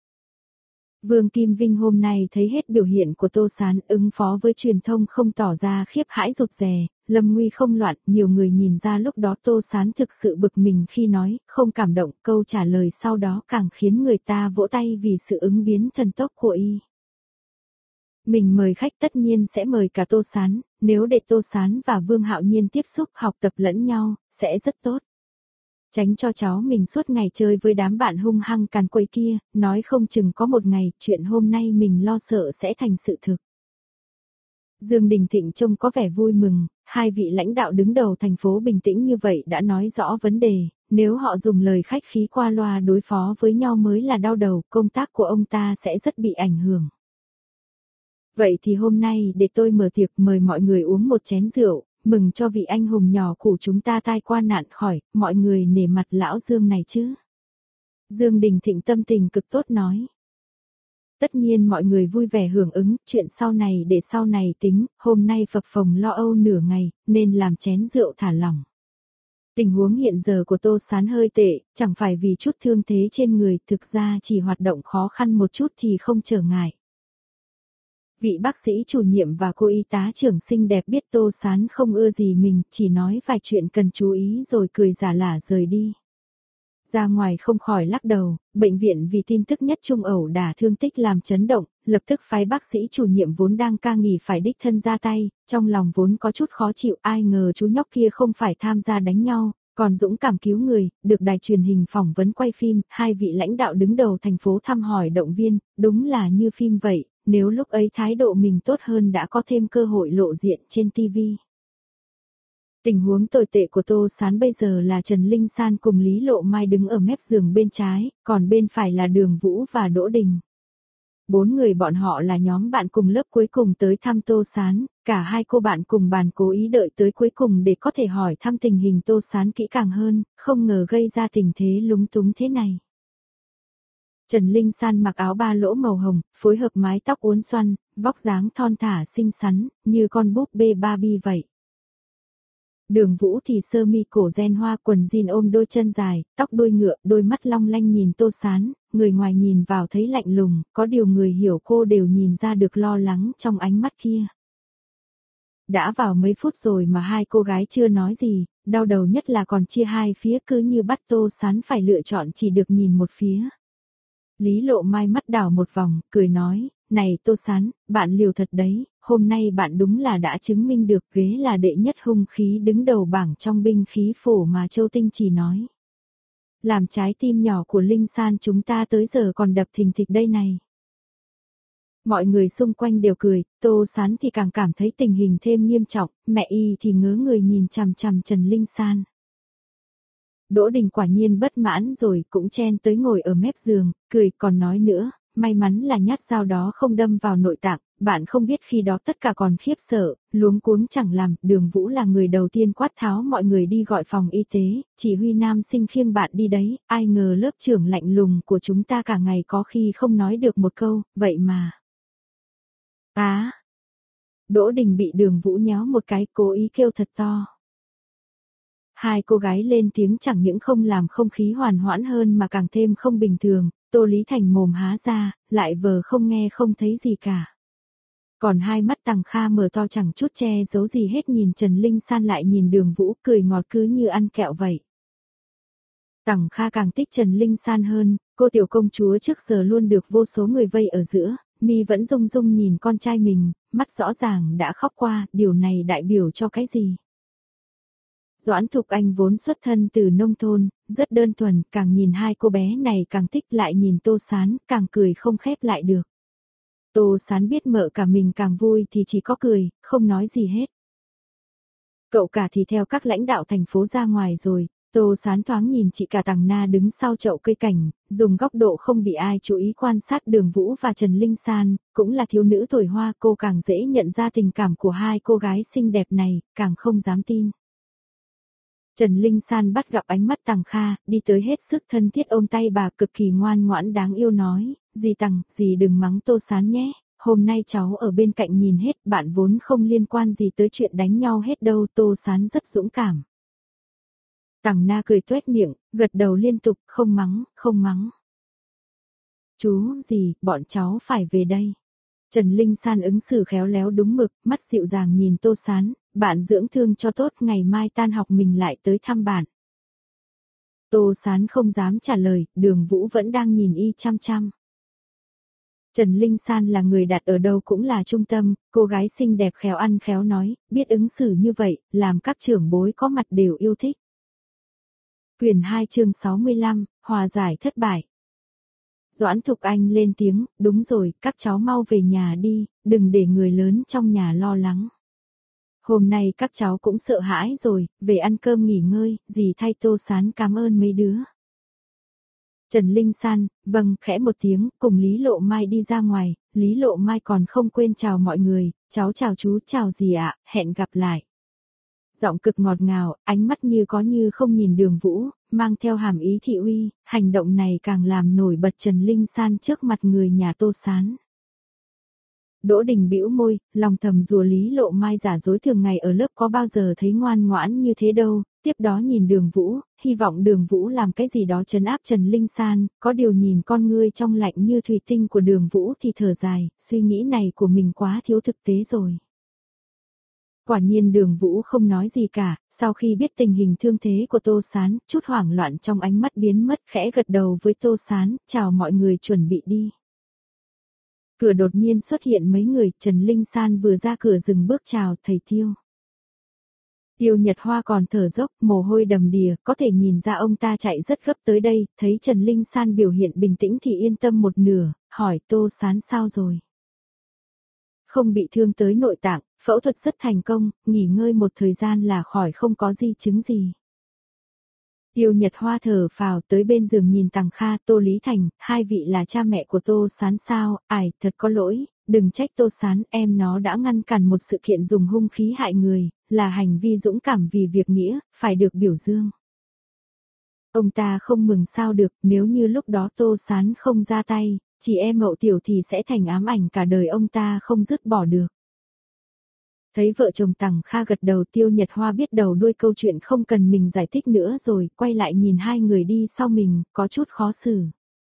Vương Kim Vinh hôm nay thấy hết biểu hiện của Tô Sán, ứng phó với truyền thông không tỏ ra khiếp hãi rụt rè, lâm nguy không loạn, nhiều người nhìn ra lúc đó Tô Sán thực sự bực mình khi nói, không cảm động, câu trả lời sau đó càng khiến người ta vỗ tay vì sự ứng biến thần tốc của y. Mình mời khách tất nhiên sẽ mời cả Tô Sán, nếu để Tô Sán và Vương Hạo Nhiên tiếp xúc học tập lẫn nhau, sẽ rất tốt. Tránh cho cháu mình suốt ngày chơi với đám bạn hung hăng càn quấy kia, nói không chừng có một ngày, chuyện hôm nay mình lo sợ sẽ thành sự thực. Dương Đình Thịnh trông có vẻ vui mừng, hai vị lãnh đạo đứng đầu thành phố bình tĩnh như vậy đã nói rõ vấn đề, nếu họ dùng lời khách khí qua loa đối phó với nhau mới là đau đầu, công tác của ông ta sẽ rất bị ảnh hưởng. Vậy thì hôm nay để tôi mở tiệc mời mọi người uống một chén rượu, mừng cho vị anh hùng nhỏ của chúng ta tai qua nạn khỏi, mọi người nể mặt lão Dương này chứ. Dương Đình Thịnh tâm tình cực tốt nói. Tất nhiên mọi người vui vẻ hưởng ứng, chuyện sau này để sau này tính, hôm nay phập phồng lo âu nửa ngày, nên làm chén rượu thả lỏng. Tình huống hiện giờ của Tô Sán hơi tệ, chẳng phải vì chút thương thế trên người, thực ra chỉ hoạt động khó khăn một chút thì không trở ngại. Vị bác sĩ chủ nhiệm và cô y tá trưởng xinh đẹp biết Tô Sán không ưa gì mình, chỉ nói vài chuyện cần chú ý rồi cười giả lả rời đi. Ra ngoài không khỏi lắc đầu, bệnh viện vì tin tức nhất trung ẩu đả thương tích làm chấn động, lập tức phái bác sĩ chủ nhiệm vốn đang ca nghỉ phải đích thân ra tay, trong lòng vốn có chút khó chịu, ai ngờ chú nhóc kia không phải tham gia đánh nhau, còn dũng cảm cứu người, được đài truyền hình phỏng vấn quay phim, hai vị lãnh đạo đứng đầu thành phố thăm hỏi động viên, đúng là như phim vậy, nếu lúc ấy thái độ mình tốt hơn đã có thêm cơ hội lộ diện trên ti vi. Tình huống tồi tệ của Tô Sán bây giờ là Trần Linh San cùng Lý Lộ Mai đứng ở mép giường bên trái, còn bên phải là Đường Vũ và Đỗ Đình. Bốn người bọn họ là nhóm bạn cùng lớp cuối cùng tới thăm Tô Sán, cả hai cô bạn cùng bàn cố ý đợi tới cuối cùng để có thể hỏi thăm tình hình Tô Sán kỹ càng hơn, không ngờ gây ra tình thế lúng túng thế này. Trần Linh San mặc áo ba lỗ màu hồng, phối hợp mái tóc uốn xoăn, vóc dáng thon thả xinh xắn, như con búp bê Barbie vậy. Đường Vũ thì sơ mi cổ ren hoa, quần jean ôm đôi chân dài, tóc đuôi ngựa, đôi mắt long lanh nhìn Tô Sán, người ngoài nhìn vào thấy lạnh lùng, có điều người hiểu cô đều nhìn ra được lo lắng trong ánh mắt kia. Đã vào mấy phút rồi mà hai cô gái chưa nói gì, đau đầu nhất là còn chia hai phía, cứ như bắt Tô Sán phải lựa chọn chỉ được nhìn một phía. Lý Lộ Mai mắt đảo một vòng, cười nói, này Tô Sán, bạn liều thật đấy, hôm nay bạn đúng là đã chứng minh được ghế là đệ nhất hung khí đứng đầu bảng trong binh khí phổ mà Châu Tinh chỉ nói. Làm trái tim nhỏ của Linh San chúng ta tới giờ còn đập thình thịch đây này. Mọi người xung quanh đều cười, Tô Sán thì càng cảm thấy tình hình thêm nghiêm trọng, mẹ y thì ngớ người nhìn chằm chằm Trần Linh San. Đỗ Đình quả nhiên bất mãn rồi, cũng chen tới ngồi ở mép giường, cười còn nói nữa, may mắn là nhát dao đó không đâm vào nội tạng, bạn không biết khi đó tất cả còn khiếp sợ, luống cuống chẳng làm, Đường Vũ là người đầu tiên quát tháo mọi người đi gọi phòng y tế, chỉ huy nam sinh khiêng bạn đi đấy, ai ngờ lớp trưởng lạnh lùng của chúng ta cả ngày có khi không nói được một câu, vậy mà. Á! À, Đỗ Đình bị Đường Vũ nhéo một cái, cố ý kêu thật to. Hai cô gái lên tiếng chẳng những không làm không khí hoàn hoãn hơn mà càng thêm không bình thường, Tô Lý Thành mồm há ra, lại vờ không nghe không thấy gì cả. Còn hai mắt Tằng Kha mở to chẳng chút che giấu gì hết nhìn Trần Linh San lại nhìn Đường Vũ cười ngọt cứ như ăn kẹo vậy. Tằng Kha càng thích Trần Linh San hơn, cô tiểu công chúa trước giờ luôn được vô số người vây ở giữa, mi vẫn rung rung nhìn con trai mình, mắt rõ ràng đã khóc qua, điều này đại biểu cho cái gì? Doãn Thục Anh vốn xuất thân từ nông thôn, rất đơn thuần, càng nhìn hai cô bé này càng thích lại nhìn Tô Sán, càng cười không khép lại được. Tô Sán biết mợ cả mình càng vui thì chỉ có cười, không nói gì hết. Cậu cả thì theo các lãnh đạo thành phố ra ngoài rồi, Tô Sán thoáng nhìn chị cả Tằng Na đứng sau chậu cây cảnh, dùng góc độ không bị ai chú ý quan sát Đường Vũ và Trần Linh San, cũng là thiếu nữ tuổi hoa, cô càng dễ nhận ra tình cảm của hai cô gái xinh đẹp này, càng không dám tin. Trần Linh San bắt gặp ánh mắt Tằng Kha, đi tới hết sức thân thiết ôm tay bà cực kỳ ngoan ngoãn đáng yêu nói, dì Tằng, dì đừng mắng Tô Sán nhé, hôm nay cháu ở bên cạnh nhìn hết, bạn vốn không liên quan gì tới chuyện đánh nhau hết đâu, Tô Sán rất dũng cảm. Tằng Na cười tuét miệng, gật đầu liên tục, không mắng, không mắng. Chú, dì, bọn cháu phải về đây. Trần Linh San ứng xử khéo léo đúng mực, mắt dịu dàng nhìn Tô Sán, bạn dưỡng thương cho tốt, ngày mai tan học mình lại tới thăm bạn. Tô Sán không dám trả lời, Đường Vũ vẫn đang nhìn y chăm chăm. Trần Linh San là người đặt ở đâu cũng là trung tâm, cô gái xinh đẹp khéo ăn khéo nói, biết ứng xử như vậy, làm các trưởng bối có mặt đều yêu thích. Quyển hai chương sáu mươi lăm, hòa giải thất bại. Doãn Thục Anh lên tiếng, đúng rồi, các cháu mau về nhà đi, đừng để người lớn trong nhà lo lắng. Hôm nay các cháu cũng sợ hãi rồi, về ăn cơm nghỉ ngơi, dì thay Tô Sán cảm ơn mấy đứa. Trần Linh San, vâng, khẽ một tiếng, cùng Lý Lộ Mai đi ra ngoài, Lý Lộ Mai còn không quên chào mọi người, cháu chào chú, chào dì ạ, hẹn gặp lại. Giọng cực ngọt ngào, ánh mắt như có như không nhìn Đường Vũ, mang theo hàm ý thị uy, hành động này càng làm nổi bật Trần Linh San trước mặt người nhà Tô Sán. Đỗ Đình bĩu môi, lòng thầm rủa Lý Lộ Mai giả dối thường ngày ở lớp có bao giờ thấy ngoan ngoãn như thế đâu, tiếp đó nhìn Đường Vũ, hy vọng Đường Vũ làm cái gì đó trấn áp Trần Linh San, có điều nhìn con ngươi trong lạnh như thủy tinh của Đường Vũ thì thở dài, suy nghĩ này của mình quá thiếu thực tế rồi. Quả nhiên Đường Vũ không nói gì cả, sau khi biết tình hình thương thế của Tô Sán, chút hoảng loạn trong ánh mắt biến mất, khẽ gật đầu với Tô Sán, chào mọi người chuẩn bị đi. Cửa đột nhiên xuất hiện mấy người, Trần Linh San vừa ra cửa dừng bước chào thầy Tiêu. Tiêu Nhật Hoa còn thở dốc, mồ hôi đầm đìa, có thể nhìn ra ông ta chạy rất gấp tới đây, thấy Trần Linh San biểu hiện bình tĩnh thì yên tâm một nửa, hỏi Tô Sán sao rồi. Không bị thương tới nội tạng, phẫu thuật rất thành công, nghỉ ngơi một thời gian là khỏi, không có di chứng gì. Tiêu Nhật Hoa thở phào tới bên giường nhìn Tằng Kha, Tô Lý Thành, hai vị là cha mẹ của Tô Sán sao, ải, thật có lỗi, đừng trách Tô Sán, em nó đã ngăn cản một sự kiện dùng hung khí hại người, là hành vi dũng cảm vì việc nghĩa, phải được biểu dương. Ông ta không mừng sao được, nếu như lúc đó Tô Sán không ra tay, chị em Mậu Tiểu thì sẽ thành ám ảnh cả đời ông ta không dứt bỏ được. Thấy vợ chồng Tằng Kha gật đầu, Tiêu Nhật Hoa biết đầu đuôi câu chuyện không cần mình giải thích nữa rồi, quay lại nhìn hai người đi sau mình, có chút khó xử.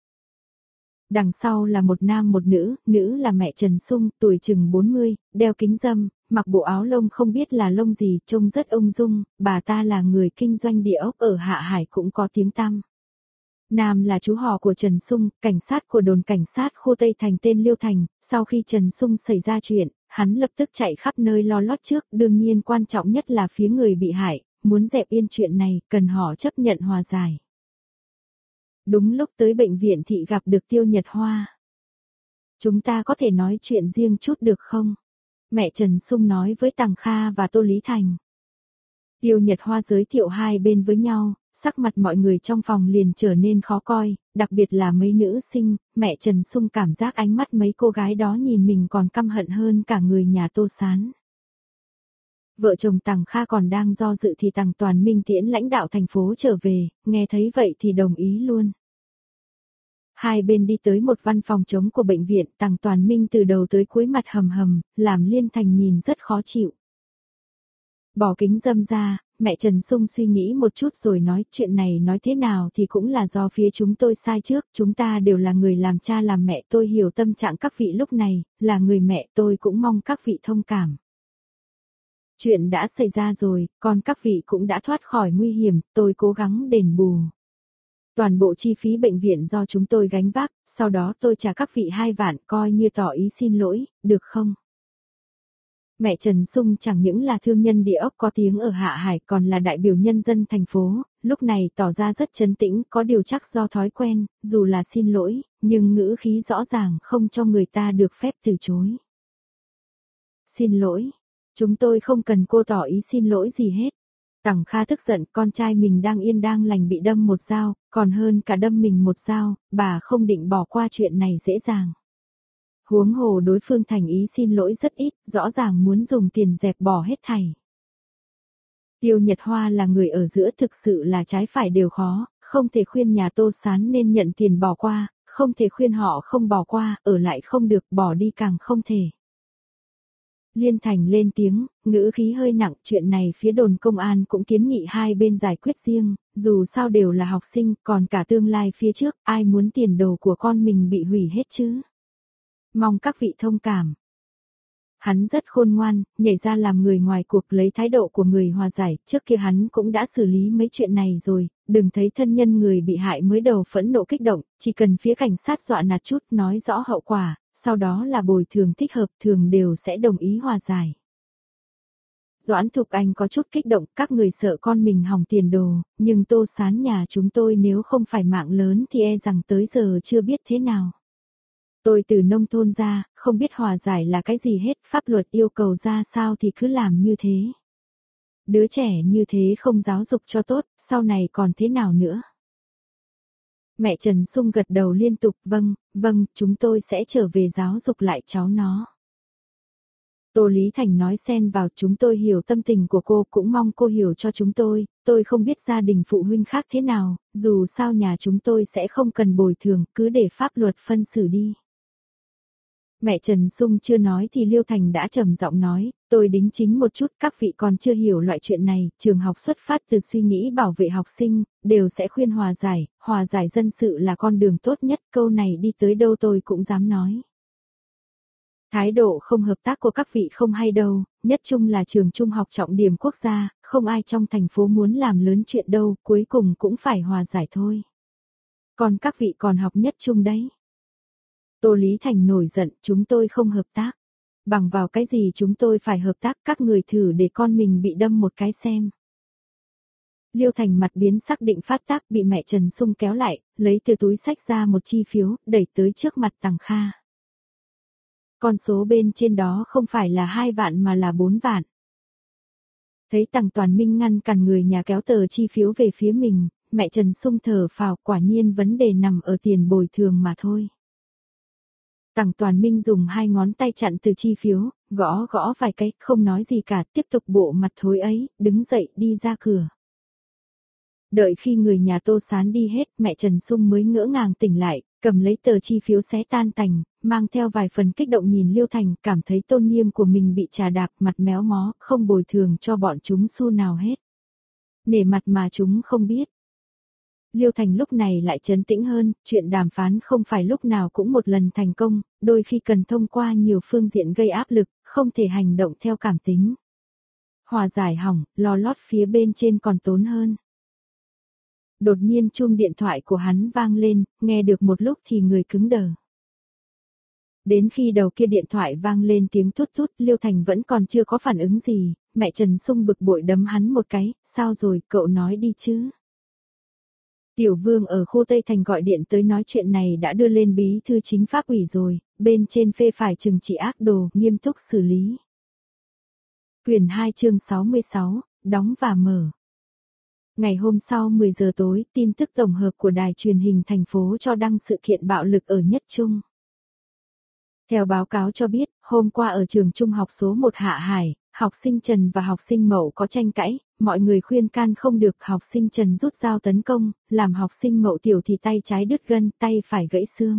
Đằng sau là một nam một nữ, nữ là mẹ Trần Sung, tuổi chừng bốn mươi, đeo kính râm, mặc bộ áo lông không biết là lông gì, trông rất ung dung, bà ta là người kinh doanh địa ốc ở Hạ Hải cũng có tiếng tăm. Nam là chú họ của Trần Sung, cảnh sát của đồn cảnh sát khu Tây Thành tên Liêu Thành, sau khi Trần Sung xảy ra chuyện, hắn lập tức chạy khắp nơi lo lót trước, đương nhiên quan trọng nhất là phía người bị hại, muốn dẹp yên chuyện này, cần họ chấp nhận hòa giải. Đúng lúc tới bệnh viện thị gặp được Tiêu Nhật Hoa. Chúng ta có thể nói chuyện riêng chút được không? Mẹ Trần Sung nói với Tằng Kha và Tô Lý Thành. Tiêu Nhật Hoa giới thiệu hai bên với nhau, sắc mặt mọi người trong phòng liền trở nên khó coi, đặc biệt là mấy nữ sinh, mẹ Trần Sung cảm giác ánh mắt mấy cô gái đó nhìn mình còn căm hận hơn cả người nhà Tô Sán. Vợ chồng Tằng Kha còn đang do dự thì Tằng Toàn Minh tiễn lãnh đạo thành phố trở về, nghe thấy vậy thì đồng ý luôn. Hai bên đi tới một văn phòng trống của bệnh viện, Tằng Toàn Minh từ đầu tới cuối mặt hầm hầm, làm Liên Thành nhìn rất khó chịu. Bỏ kính dâm ra, mẹ Trần Sung suy nghĩ một chút rồi nói chuyện này nói thế nào thì cũng là do phía chúng tôi sai trước, chúng ta đều là người làm cha làm mẹ, tôi hiểu tâm trạng các vị lúc này, là người mẹ tôi cũng mong các vị thông cảm. Chuyện đã xảy ra rồi, còn các vị cũng đã thoát khỏi nguy hiểm, tôi cố gắng đền bù. Toàn bộ chi phí bệnh viện do chúng tôi gánh vác, sau đó tôi trả các vị hai vạn coi như tỏ ý xin lỗi, được không? Mẹ Trần Sung chẳng những là thương nhân địa ốc có tiếng ở Hạ Hải còn là đại biểu nhân dân thành phố, lúc này tỏ ra rất trấn tĩnh, có điều chắc do thói quen, dù là xin lỗi, nhưng ngữ khí rõ ràng không cho người ta được phép từ chối. Xin lỗi, chúng tôi không cần cô tỏ ý xin lỗi gì hết. Tằng Kha tức giận, con trai mình đang yên đang lành bị đâm một dao, còn hơn cả đâm mình một dao, bà không định bỏ qua chuyện này dễ dàng. Huống hồ đối phương thành ý xin lỗi rất ít, rõ ràng muốn dùng tiền dẹp bỏ hết thảy. Tiêu Nhật Hoa là người ở giữa, thực sự là trái phải đều khó, không thể khuyên nhà Tô Sán nên nhận tiền bỏ qua, không thể khuyên họ không bỏ qua, ở lại không được, bỏ đi càng không thể. Liên Thành lên tiếng, ngữ khí hơi nặng, chuyện này phía đồn công an cũng kiến nghị hai bên giải quyết riêng, dù sao đều là học sinh, còn cả tương lai phía trước, ai muốn tiền đồ của con mình bị hủy hết chứ. Mong các vị thông cảm. Hắn rất khôn ngoan, nhảy ra làm người ngoài cuộc, lấy thái độ của người hòa giải, trước kia hắn cũng đã xử lý mấy chuyện này rồi, đừng thấy thân nhân người bị hại mới đầu phẫn nộ kích động, chỉ cần phía cảnh sát dọa nạt chút nói rõ hậu quả, sau đó là bồi thường thích hợp, thường đều sẽ đồng ý hòa giải. Doãn Thục Anh có chút kích động, các người sợ con mình hỏng tiền đồ, nhưng Tô Sán nhà chúng tôi nếu không phải mạng lớn thì e rằng tới giờ chưa biết thế nào. Tôi từ nông thôn ra, không biết hòa giải là cái gì hết, pháp luật yêu cầu ra sao thì cứ làm như thế. Đứa trẻ như thế không giáo dục cho tốt, sau này còn thế nào nữa? Mẹ Trần Sung gật đầu liên tục, vâng, vâng, chúng tôi sẽ trở về giáo dục lại cháu nó. Tô Lý Thành nói xen vào, chúng tôi hiểu tâm tình của cô, cũng mong cô hiểu cho chúng tôi, tôi không biết gia đình phụ huynh khác thế nào, dù sao nhà chúng tôi sẽ không cần bồi thường, cứ để pháp luật phân xử đi. Mẹ Trần Sung chưa nói thì Liêu Thành đã trầm giọng nói, tôi đính chính một chút, các vị còn chưa hiểu loại chuyện này, trường học xuất phát từ suy nghĩ bảo vệ học sinh, đều sẽ khuyên hòa giải, hòa giải dân sự là con đường tốt nhất, câu này đi tới đâu tôi cũng dám nói. Thái độ không hợp tác của các vị không hay đâu, nhất trung là trường trung học trọng điểm quốc gia, không ai trong thành phố muốn làm lớn chuyện đâu, cuối cùng cũng phải hòa giải thôi. Còn các vị còn học nhất trung đấy. Tô Lý Thành nổi giận, chúng tôi không hợp tác. Bằng vào cái gì chúng tôi phải hợp tác, các người thử để con mình bị đâm một cái xem. Liêu Thành mặt biến sắc định phát tác, bị mẹ Trần Sung kéo lại, lấy từ túi xách ra một chi phiếu, đẩy tới trước mặt Tằng Kha. Con số bên trên đó không phải là hai vạn mà là bốn vạn. Thấy Tằng Toàn Minh ngăn cản người nhà kéo tờ chi phiếu về phía mình, mẹ Trần Sung thở phào, quả nhiên vấn đề nằm ở tiền bồi thường mà thôi. Tằng Toàn Minh dùng hai ngón tay chặn từ chi phiếu, gõ gõ vài cái, không nói gì cả, tiếp tục bộ mặt thối ấy, đứng dậy đi ra cửa. Đợi khi người nhà Tô Sán đi hết, mẹ Trần Sung mới ngỡ ngàng tỉnh lại, cầm lấy tờ chi phiếu xé tan tành, mang theo vài phần kích động nhìn Liêu Thành, cảm thấy tôn nghiêm của mình bị trà đạp, mặt méo mó, không bồi thường cho bọn chúng xu nào hết. Nể mặt mà chúng không biết. Liêu Thành lúc này lại trấn tĩnh hơn, chuyện đàm phán không phải lúc nào cũng một lần thành công, đôi khi cần thông qua nhiều phương diện gây áp lực, không thể hành động theo cảm tính. Hòa giải hỏng, lo lót phía bên trên còn tốn hơn. Đột nhiên chuông điện thoại của hắn vang lên, nghe được một lúc thì người cứng đờ. Đến khi đầu kia điện thoại vang lên tiếng tút tút, Liêu Thành vẫn còn chưa có phản ứng gì, mẹ Trần Sung bực bội đấm hắn một cái, sao rồi, cậu nói đi chứ. Tiểu Vương ở khu Tây Thành gọi điện tới nói chuyện này đã đưa lên bí thư chính pháp ủy rồi, bên trên phê phải trừng trị ác đồ, nghiêm túc xử lý. Quyển hai chương sáu mươi sáu, đóng và mở. Ngày hôm sau mười giờ tối, tin tức tổng hợp của đài truyền hình thành phố cho đăng sự kiện bạo lực ở Nhất Trung. Theo báo cáo cho biết, hôm qua ở trường trung học số một Hạ Hải, học sinh Trần và học sinh Mậu có tranh cãi, mọi người khuyên can không được, học sinh Trần rút dao tấn công, làm học sinh Mậu Tiểu thì tay trái đứt gân, tay phải gãy xương.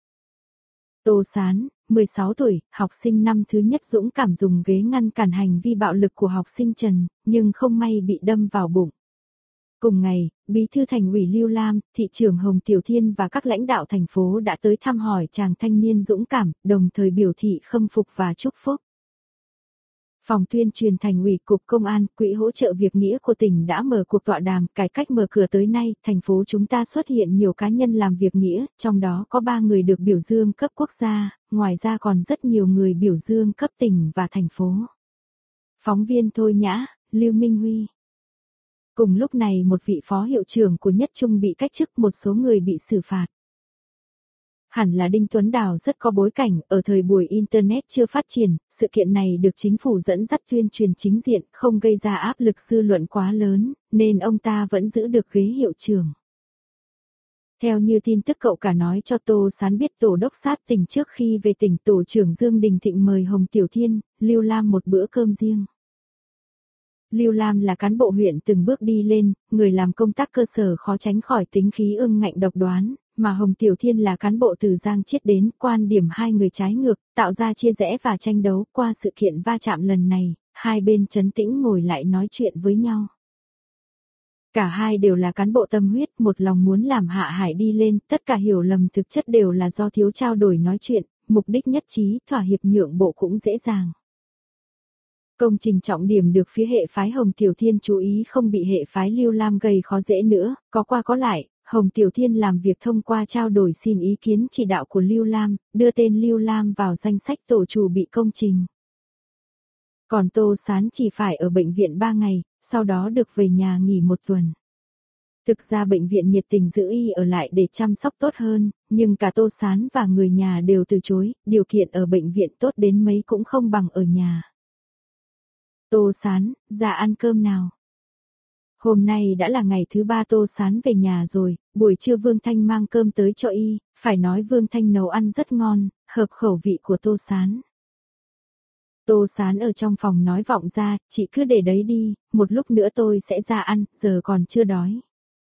Tô Sán, mười sáu tuổi, học sinh năm thứ nhất dũng cảm dùng ghế ngăn cản hành vi bạo lực của học sinh Trần, nhưng không may bị đâm vào bụng. Cùng ngày, Bí thư Thành ủy Lưu Lam, thị trưởng Hồng Tiểu Thiên và các lãnh đạo thành phố đã tới thăm hỏi chàng thanh niên dũng cảm, đồng thời biểu thị khâm phục và chúc phúc. Phòng tuyên truyền Thành ủy, Cục Công an, Quỹ hỗ trợ việc nghĩa của tỉnh đã mở cuộc tọa đàm cải cách mở cửa tới nay, thành phố chúng ta xuất hiện nhiều cá nhân làm việc nghĩa, trong đó có ba người được biểu dương cấp quốc gia, ngoài ra còn rất nhiều người biểu dương cấp tỉnh và thành phố. Phóng viên Thôi Nhã, Lưu Minh Huy. Cùng lúc này một vị phó hiệu trưởng của Nhất Trung bị cách chức, một số người bị xử phạt. Hẳn là Đinh Tuấn Đào rất có bối cảnh, ở thời buổi Internet chưa phát triển, sự kiện này được chính phủ dẫn dắt tuyên truyền chính diện, không gây ra áp lực dư luận quá lớn, nên ông ta vẫn giữ được ghế hiệu trưởng. Theo như tin tức cậu cả nói cho Tô Sán biết, tổ đốc sát tỉnh trước khi về tỉnh, tổ trưởng Dương Đình Thịnh mời Hồng Tiểu Thiên, Lưu Lam một bữa cơm riêng. Lưu Lam là cán bộ huyện từng bước đi lên, người làm công tác cơ sở khó tránh khỏi tính khí ương ngạnh độc đoán, mà Hồng Tiểu Thiên là cán bộ từ Giang Chiết đến, quan điểm hai người trái ngược, tạo ra chia rẽ và tranh đấu. Qua sự kiện va chạm lần này, hai bên trấn tĩnh ngồi lại nói chuyện với nhau. Cả hai đều là cán bộ tâm huyết, một lòng muốn làm Hạ Hải đi lên, tất cả hiểu lầm thực chất đều là do thiếu trao đổi nói chuyện, mục đích nhất trí, thỏa hiệp nhượng bộ cũng dễ dàng. Công trình trọng điểm được phía hệ phái Hồng Tiểu Thiên chú ý không bị hệ phái Lưu Lam gây khó dễ nữa, có qua có lại, Hồng Tiểu Thiên làm việc thông qua trao đổi xin ý kiến chỉ đạo của Lưu Lam, đưa tên Lưu Lam vào danh sách tổ chủ bị công trình. Còn Tô Sán chỉ phải ở bệnh viện ba ngày, sau đó được về nhà nghỉ một tuần. Thực ra bệnh viện nhiệt tình giữ y ở lại để chăm sóc tốt hơn, nhưng cả Tô Sán và người nhà đều từ chối, điều kiện ở bệnh viện tốt đến mấy cũng không bằng ở nhà. Tô Sán, ra ăn cơm nào. Hôm nay đã là ngày thứ ba Tô Sán về nhà rồi, buổi trưa Vương Thanh mang cơm tới cho y, phải nói Vương Thanh nấu ăn rất ngon, hợp khẩu vị của Tô Sán. Tô Sán ở trong phòng nói vọng ra, chị cứ để đấy đi, một lúc nữa tôi sẽ ra ăn, giờ còn chưa đói.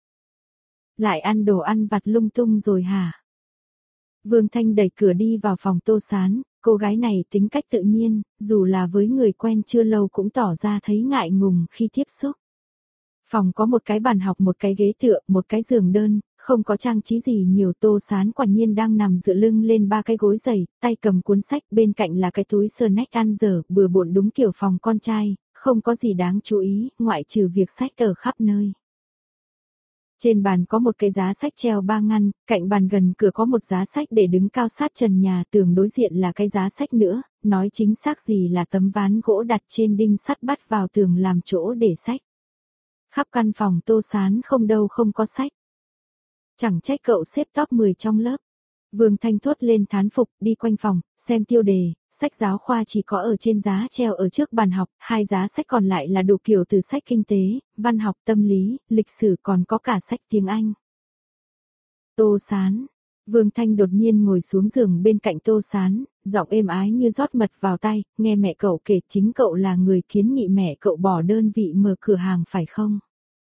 Lại ăn đồ ăn vặt lung tung rồi hả? Vương Thanh đẩy cửa đi vào phòng Tô Sán, cô gái này tính cách tự nhiên, dù là với người quen chưa lâu cũng tỏ ra thấy ngại ngùng khi tiếp xúc. Phòng có một cái bàn học, một cái ghế tựa, một cái giường đơn, không có trang trí gì nhiều. Tô Sán quả nhiên đang nằm dựa lưng lên ba cái gối dày, tay cầm cuốn sách, bên cạnh là cái túi snack ăn dở, bừa bộn đúng kiểu phòng con trai, không có gì đáng chú ý, ngoại trừ việc sách ở khắp nơi. Trên bàn có một cái giá sách treo ba ngăn, cạnh bàn gần cửa có một giá sách để đứng cao sát trần nhà, tường đối diện là cái giá sách nữa, nói chính xác gì là tấm ván gỗ đặt trên đinh sắt bắt vào tường làm chỗ để sách. Khắp căn phòng Tô Sán không đâu không có sách. Chẳng trách cậu xếp top mười trong lớp. Vương Thanh thốt lên thán phục, đi quanh phòng, xem tiêu đề, sách giáo khoa chỉ có ở trên giá treo ở trước bàn học, hai giá sách còn lại là đủ kiểu từ sách kinh tế, văn học, tâm lý, lịch sử, còn có cả sách tiếng Anh. Tô Sán. Vương Thanh đột nhiên ngồi xuống giường bên cạnh Tô Sán, giọng êm ái như rót mật vào tai, nghe mẹ cậu kể chính cậu là người kiến nghị mẹ cậu bỏ đơn vị mở cửa hàng phải không?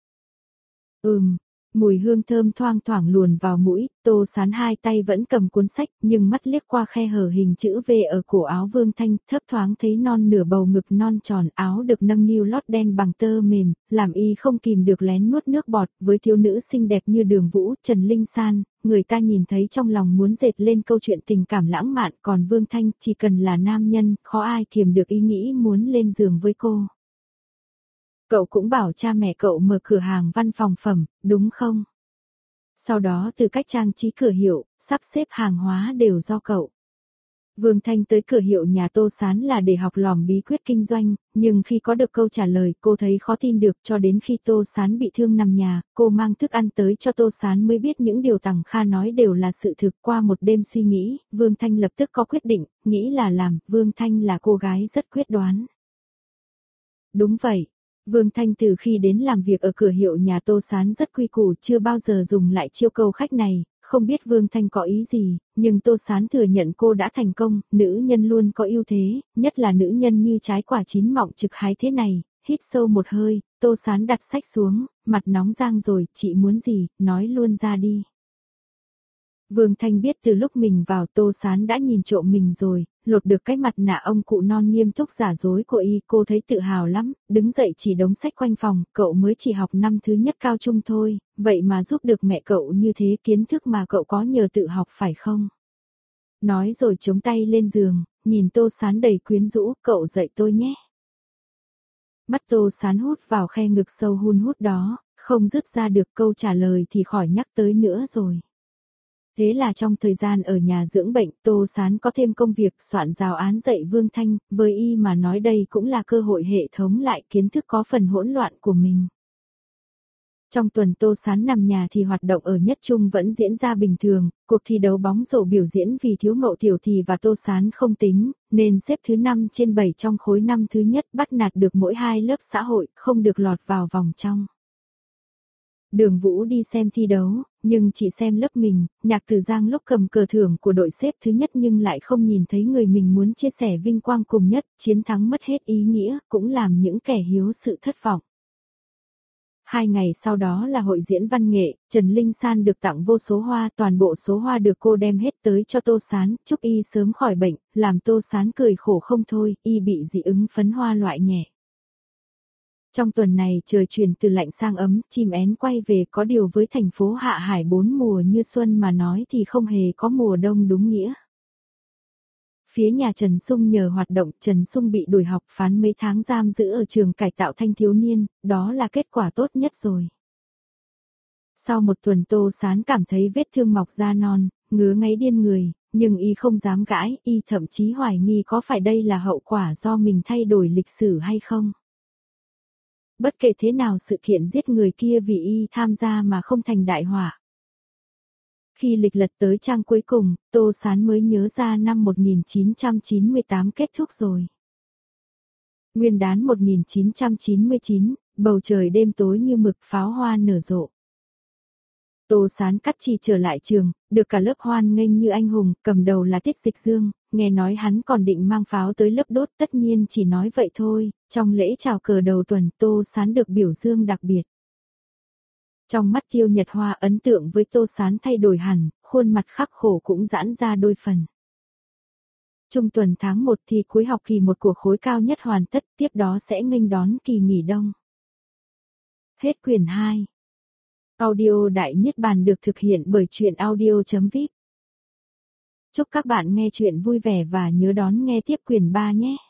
Ừm. Mùi hương thơm thoang thoảng luồn vào mũi, Tô Sán hai tay vẫn cầm cuốn sách, nhưng mắt liếc qua khe hở hình chữ V ở cổ áo Vương Thanh, thấp thoáng thấy non nửa bầu ngực non tròn, áo được nâng niu lót đen bằng tơ mềm, làm y không kìm được lén nuốt nước bọt. Với thiếu nữ xinh đẹp như Đường Vũ, Trần Linh San, người ta nhìn thấy trong lòng muốn dệt lên câu chuyện tình cảm lãng mạn, còn Vương Thanh chỉ cần là nam nhân, khó ai kiềm được ý nghĩ muốn lên giường với cô. Cậu cũng bảo cha mẹ cậu mở cửa hàng văn phòng phẩm, đúng không? Sau đó từ cách trang trí cửa hiệu, sắp xếp hàng hóa đều do cậu. Vương Thanh tới cửa hiệu nhà Tô Sán là để học lỏm bí quyết kinh doanh, nhưng khi có được câu trả lời cô thấy khó tin được, cho đến khi Tô Sán bị thương nằm nhà, cô mang thức ăn tới cho Tô Sán mới biết những điều Tằng Kha nói đều là sự thực. Qua một đêm suy nghĩ, Vương Thanh lập tức có quyết định, nghĩ là làm. Vương Thanh là cô gái rất quyết đoán. Đúng vậy. Vương Thanh từ khi đến làm việc ở cửa hiệu nhà Tô Sán rất quy củ, chưa bao giờ dùng lại chiêu câu khách này. Không biết Vương Thanh có ý gì, nhưng Tô Sán thừa nhận cô đã thành công, nữ nhân luôn có ưu thế, nhất là nữ nhân như trái quả chín mọng trực hái thế này. Hít sâu một hơi, Tô Sán đặt sách xuống, mặt nóng rang rồi, chị muốn gì, nói luôn ra đi. Vương Thanh biết từ lúc mình vào Tô Sán đã nhìn trộm mình rồi, lột được cái mặt nạ ông cụ non nghiêm túc giả dối của y, cô thấy tự hào lắm, đứng dậy chỉ đống sách quanh phòng, cậu mới chỉ học năm thứ nhất cao trung thôi, vậy mà giúp được mẹ cậu như thế, kiến thức mà cậu có nhờ tự học phải không? Nói rồi chống tay lên giường, nhìn Tô Sán đầy quyến rũ, cậu dạy tôi nhé. Mắt Tô Sán hút vào khe ngực sâu hun hút đó, không dứt ra được, câu trả lời thì khỏi nhắc tới nữa rồi. Thế là trong thời gian ở nhà dưỡng bệnh, Tô Sán có thêm công việc soạn giáo án dạy Vương Thanh, với y mà nói đây cũng là cơ hội hệ thống lại kiến thức có phần hỗn loạn của mình. Trong tuần Tô Sán nằm nhà thì hoạt động ở Nhất Trung vẫn diễn ra bình thường, cuộc thi đấu bóng rổ biểu diễn vì thiếu Mậu Tiểu Thì và Tô Sán không tính, nên xếp thứ năm trên bảy trong khối năm thứ nhất, bắt nạt được mỗi hai lớp xã hội, không được lọt vào vòng trong. Đường Vũ đi xem thi đấu, nhưng chỉ xem lớp mình. Nhạc Tử Giang lúc cầm cờ thưởng của đội xếp thứ nhất nhưng lại không nhìn thấy người mình muốn chia sẻ vinh quang cùng nhất, chiến thắng mất hết ý nghĩa, cũng làm những kẻ hiếu sự thất vọng. Hai ngày sau đó là hội diễn văn nghệ, Trần Linh San được tặng vô số hoa, toàn bộ số hoa được cô đem hết tới cho Tô Sán, chúc y sớm khỏi bệnh, làm Tô Sán cười khổ không thôi, y bị dị ứng phấn hoa loại nhẹ. Trong tuần này trời chuyển từ lạnh sang ấm, chim én quay về, có điều với thành phố Hạ Hải bốn mùa như xuân mà nói thì không hề có mùa đông đúng nghĩa. Phía nhà Trần Sung nhờ hoạt động, Trần Sung bị đuổi học, phán mấy tháng giam giữ ở trường cải tạo thanh thiếu niên, đó là kết quả tốt nhất rồi. Sau một tuần Tô Sán cảm thấy vết thương mọc da non, ngứa ngáy điên người, nhưng y không dám gãi, y thậm chí hoài nghi có phải đây là hậu quả do mình thay đổi lịch sử hay không. Bất kể thế nào sự kiện giết người kia vì y tham gia mà không thành đại họa. Khi lịch lật tới trang cuối cùng, Tô Sán mới nhớ ra năm một nghìn chín trăm chín mươi tám kết thúc rồi. Nguyên đán một nghìn chín trăm chín mươi chín, bầu trời đêm tối như mực, pháo hoa nở rộ. Tô Sán cắt chi trở lại trường, được cả lớp hoan nghênh như anh hùng, cầm đầu là Tiết Dịch Dương, nghe nói hắn còn định mang pháo tới lớp đốt, tất nhiên chỉ nói vậy thôi. Trong lễ chào cờ đầu tuần, Tô Sán được biểu dương đặc biệt. Trong mắt Tiêu Nhật Hoa ấn tượng với Tô Sán thay đổi hẳn, khuôn mặt khắc khổ cũng giãn ra đôi phần. Trung tuần tháng một thì cuối học kỳ một của khối cao nhất hoàn tất, tiếp đó sẽ nghênh đón kỳ nghỉ đông. Hết quyển hai. Audio Đại Niết Bàn được thực hiện bởi truyện audio chấm vip. Chúc các bạn nghe truyện vui vẻ và nhớ đón nghe tiếp quyển ba nhé.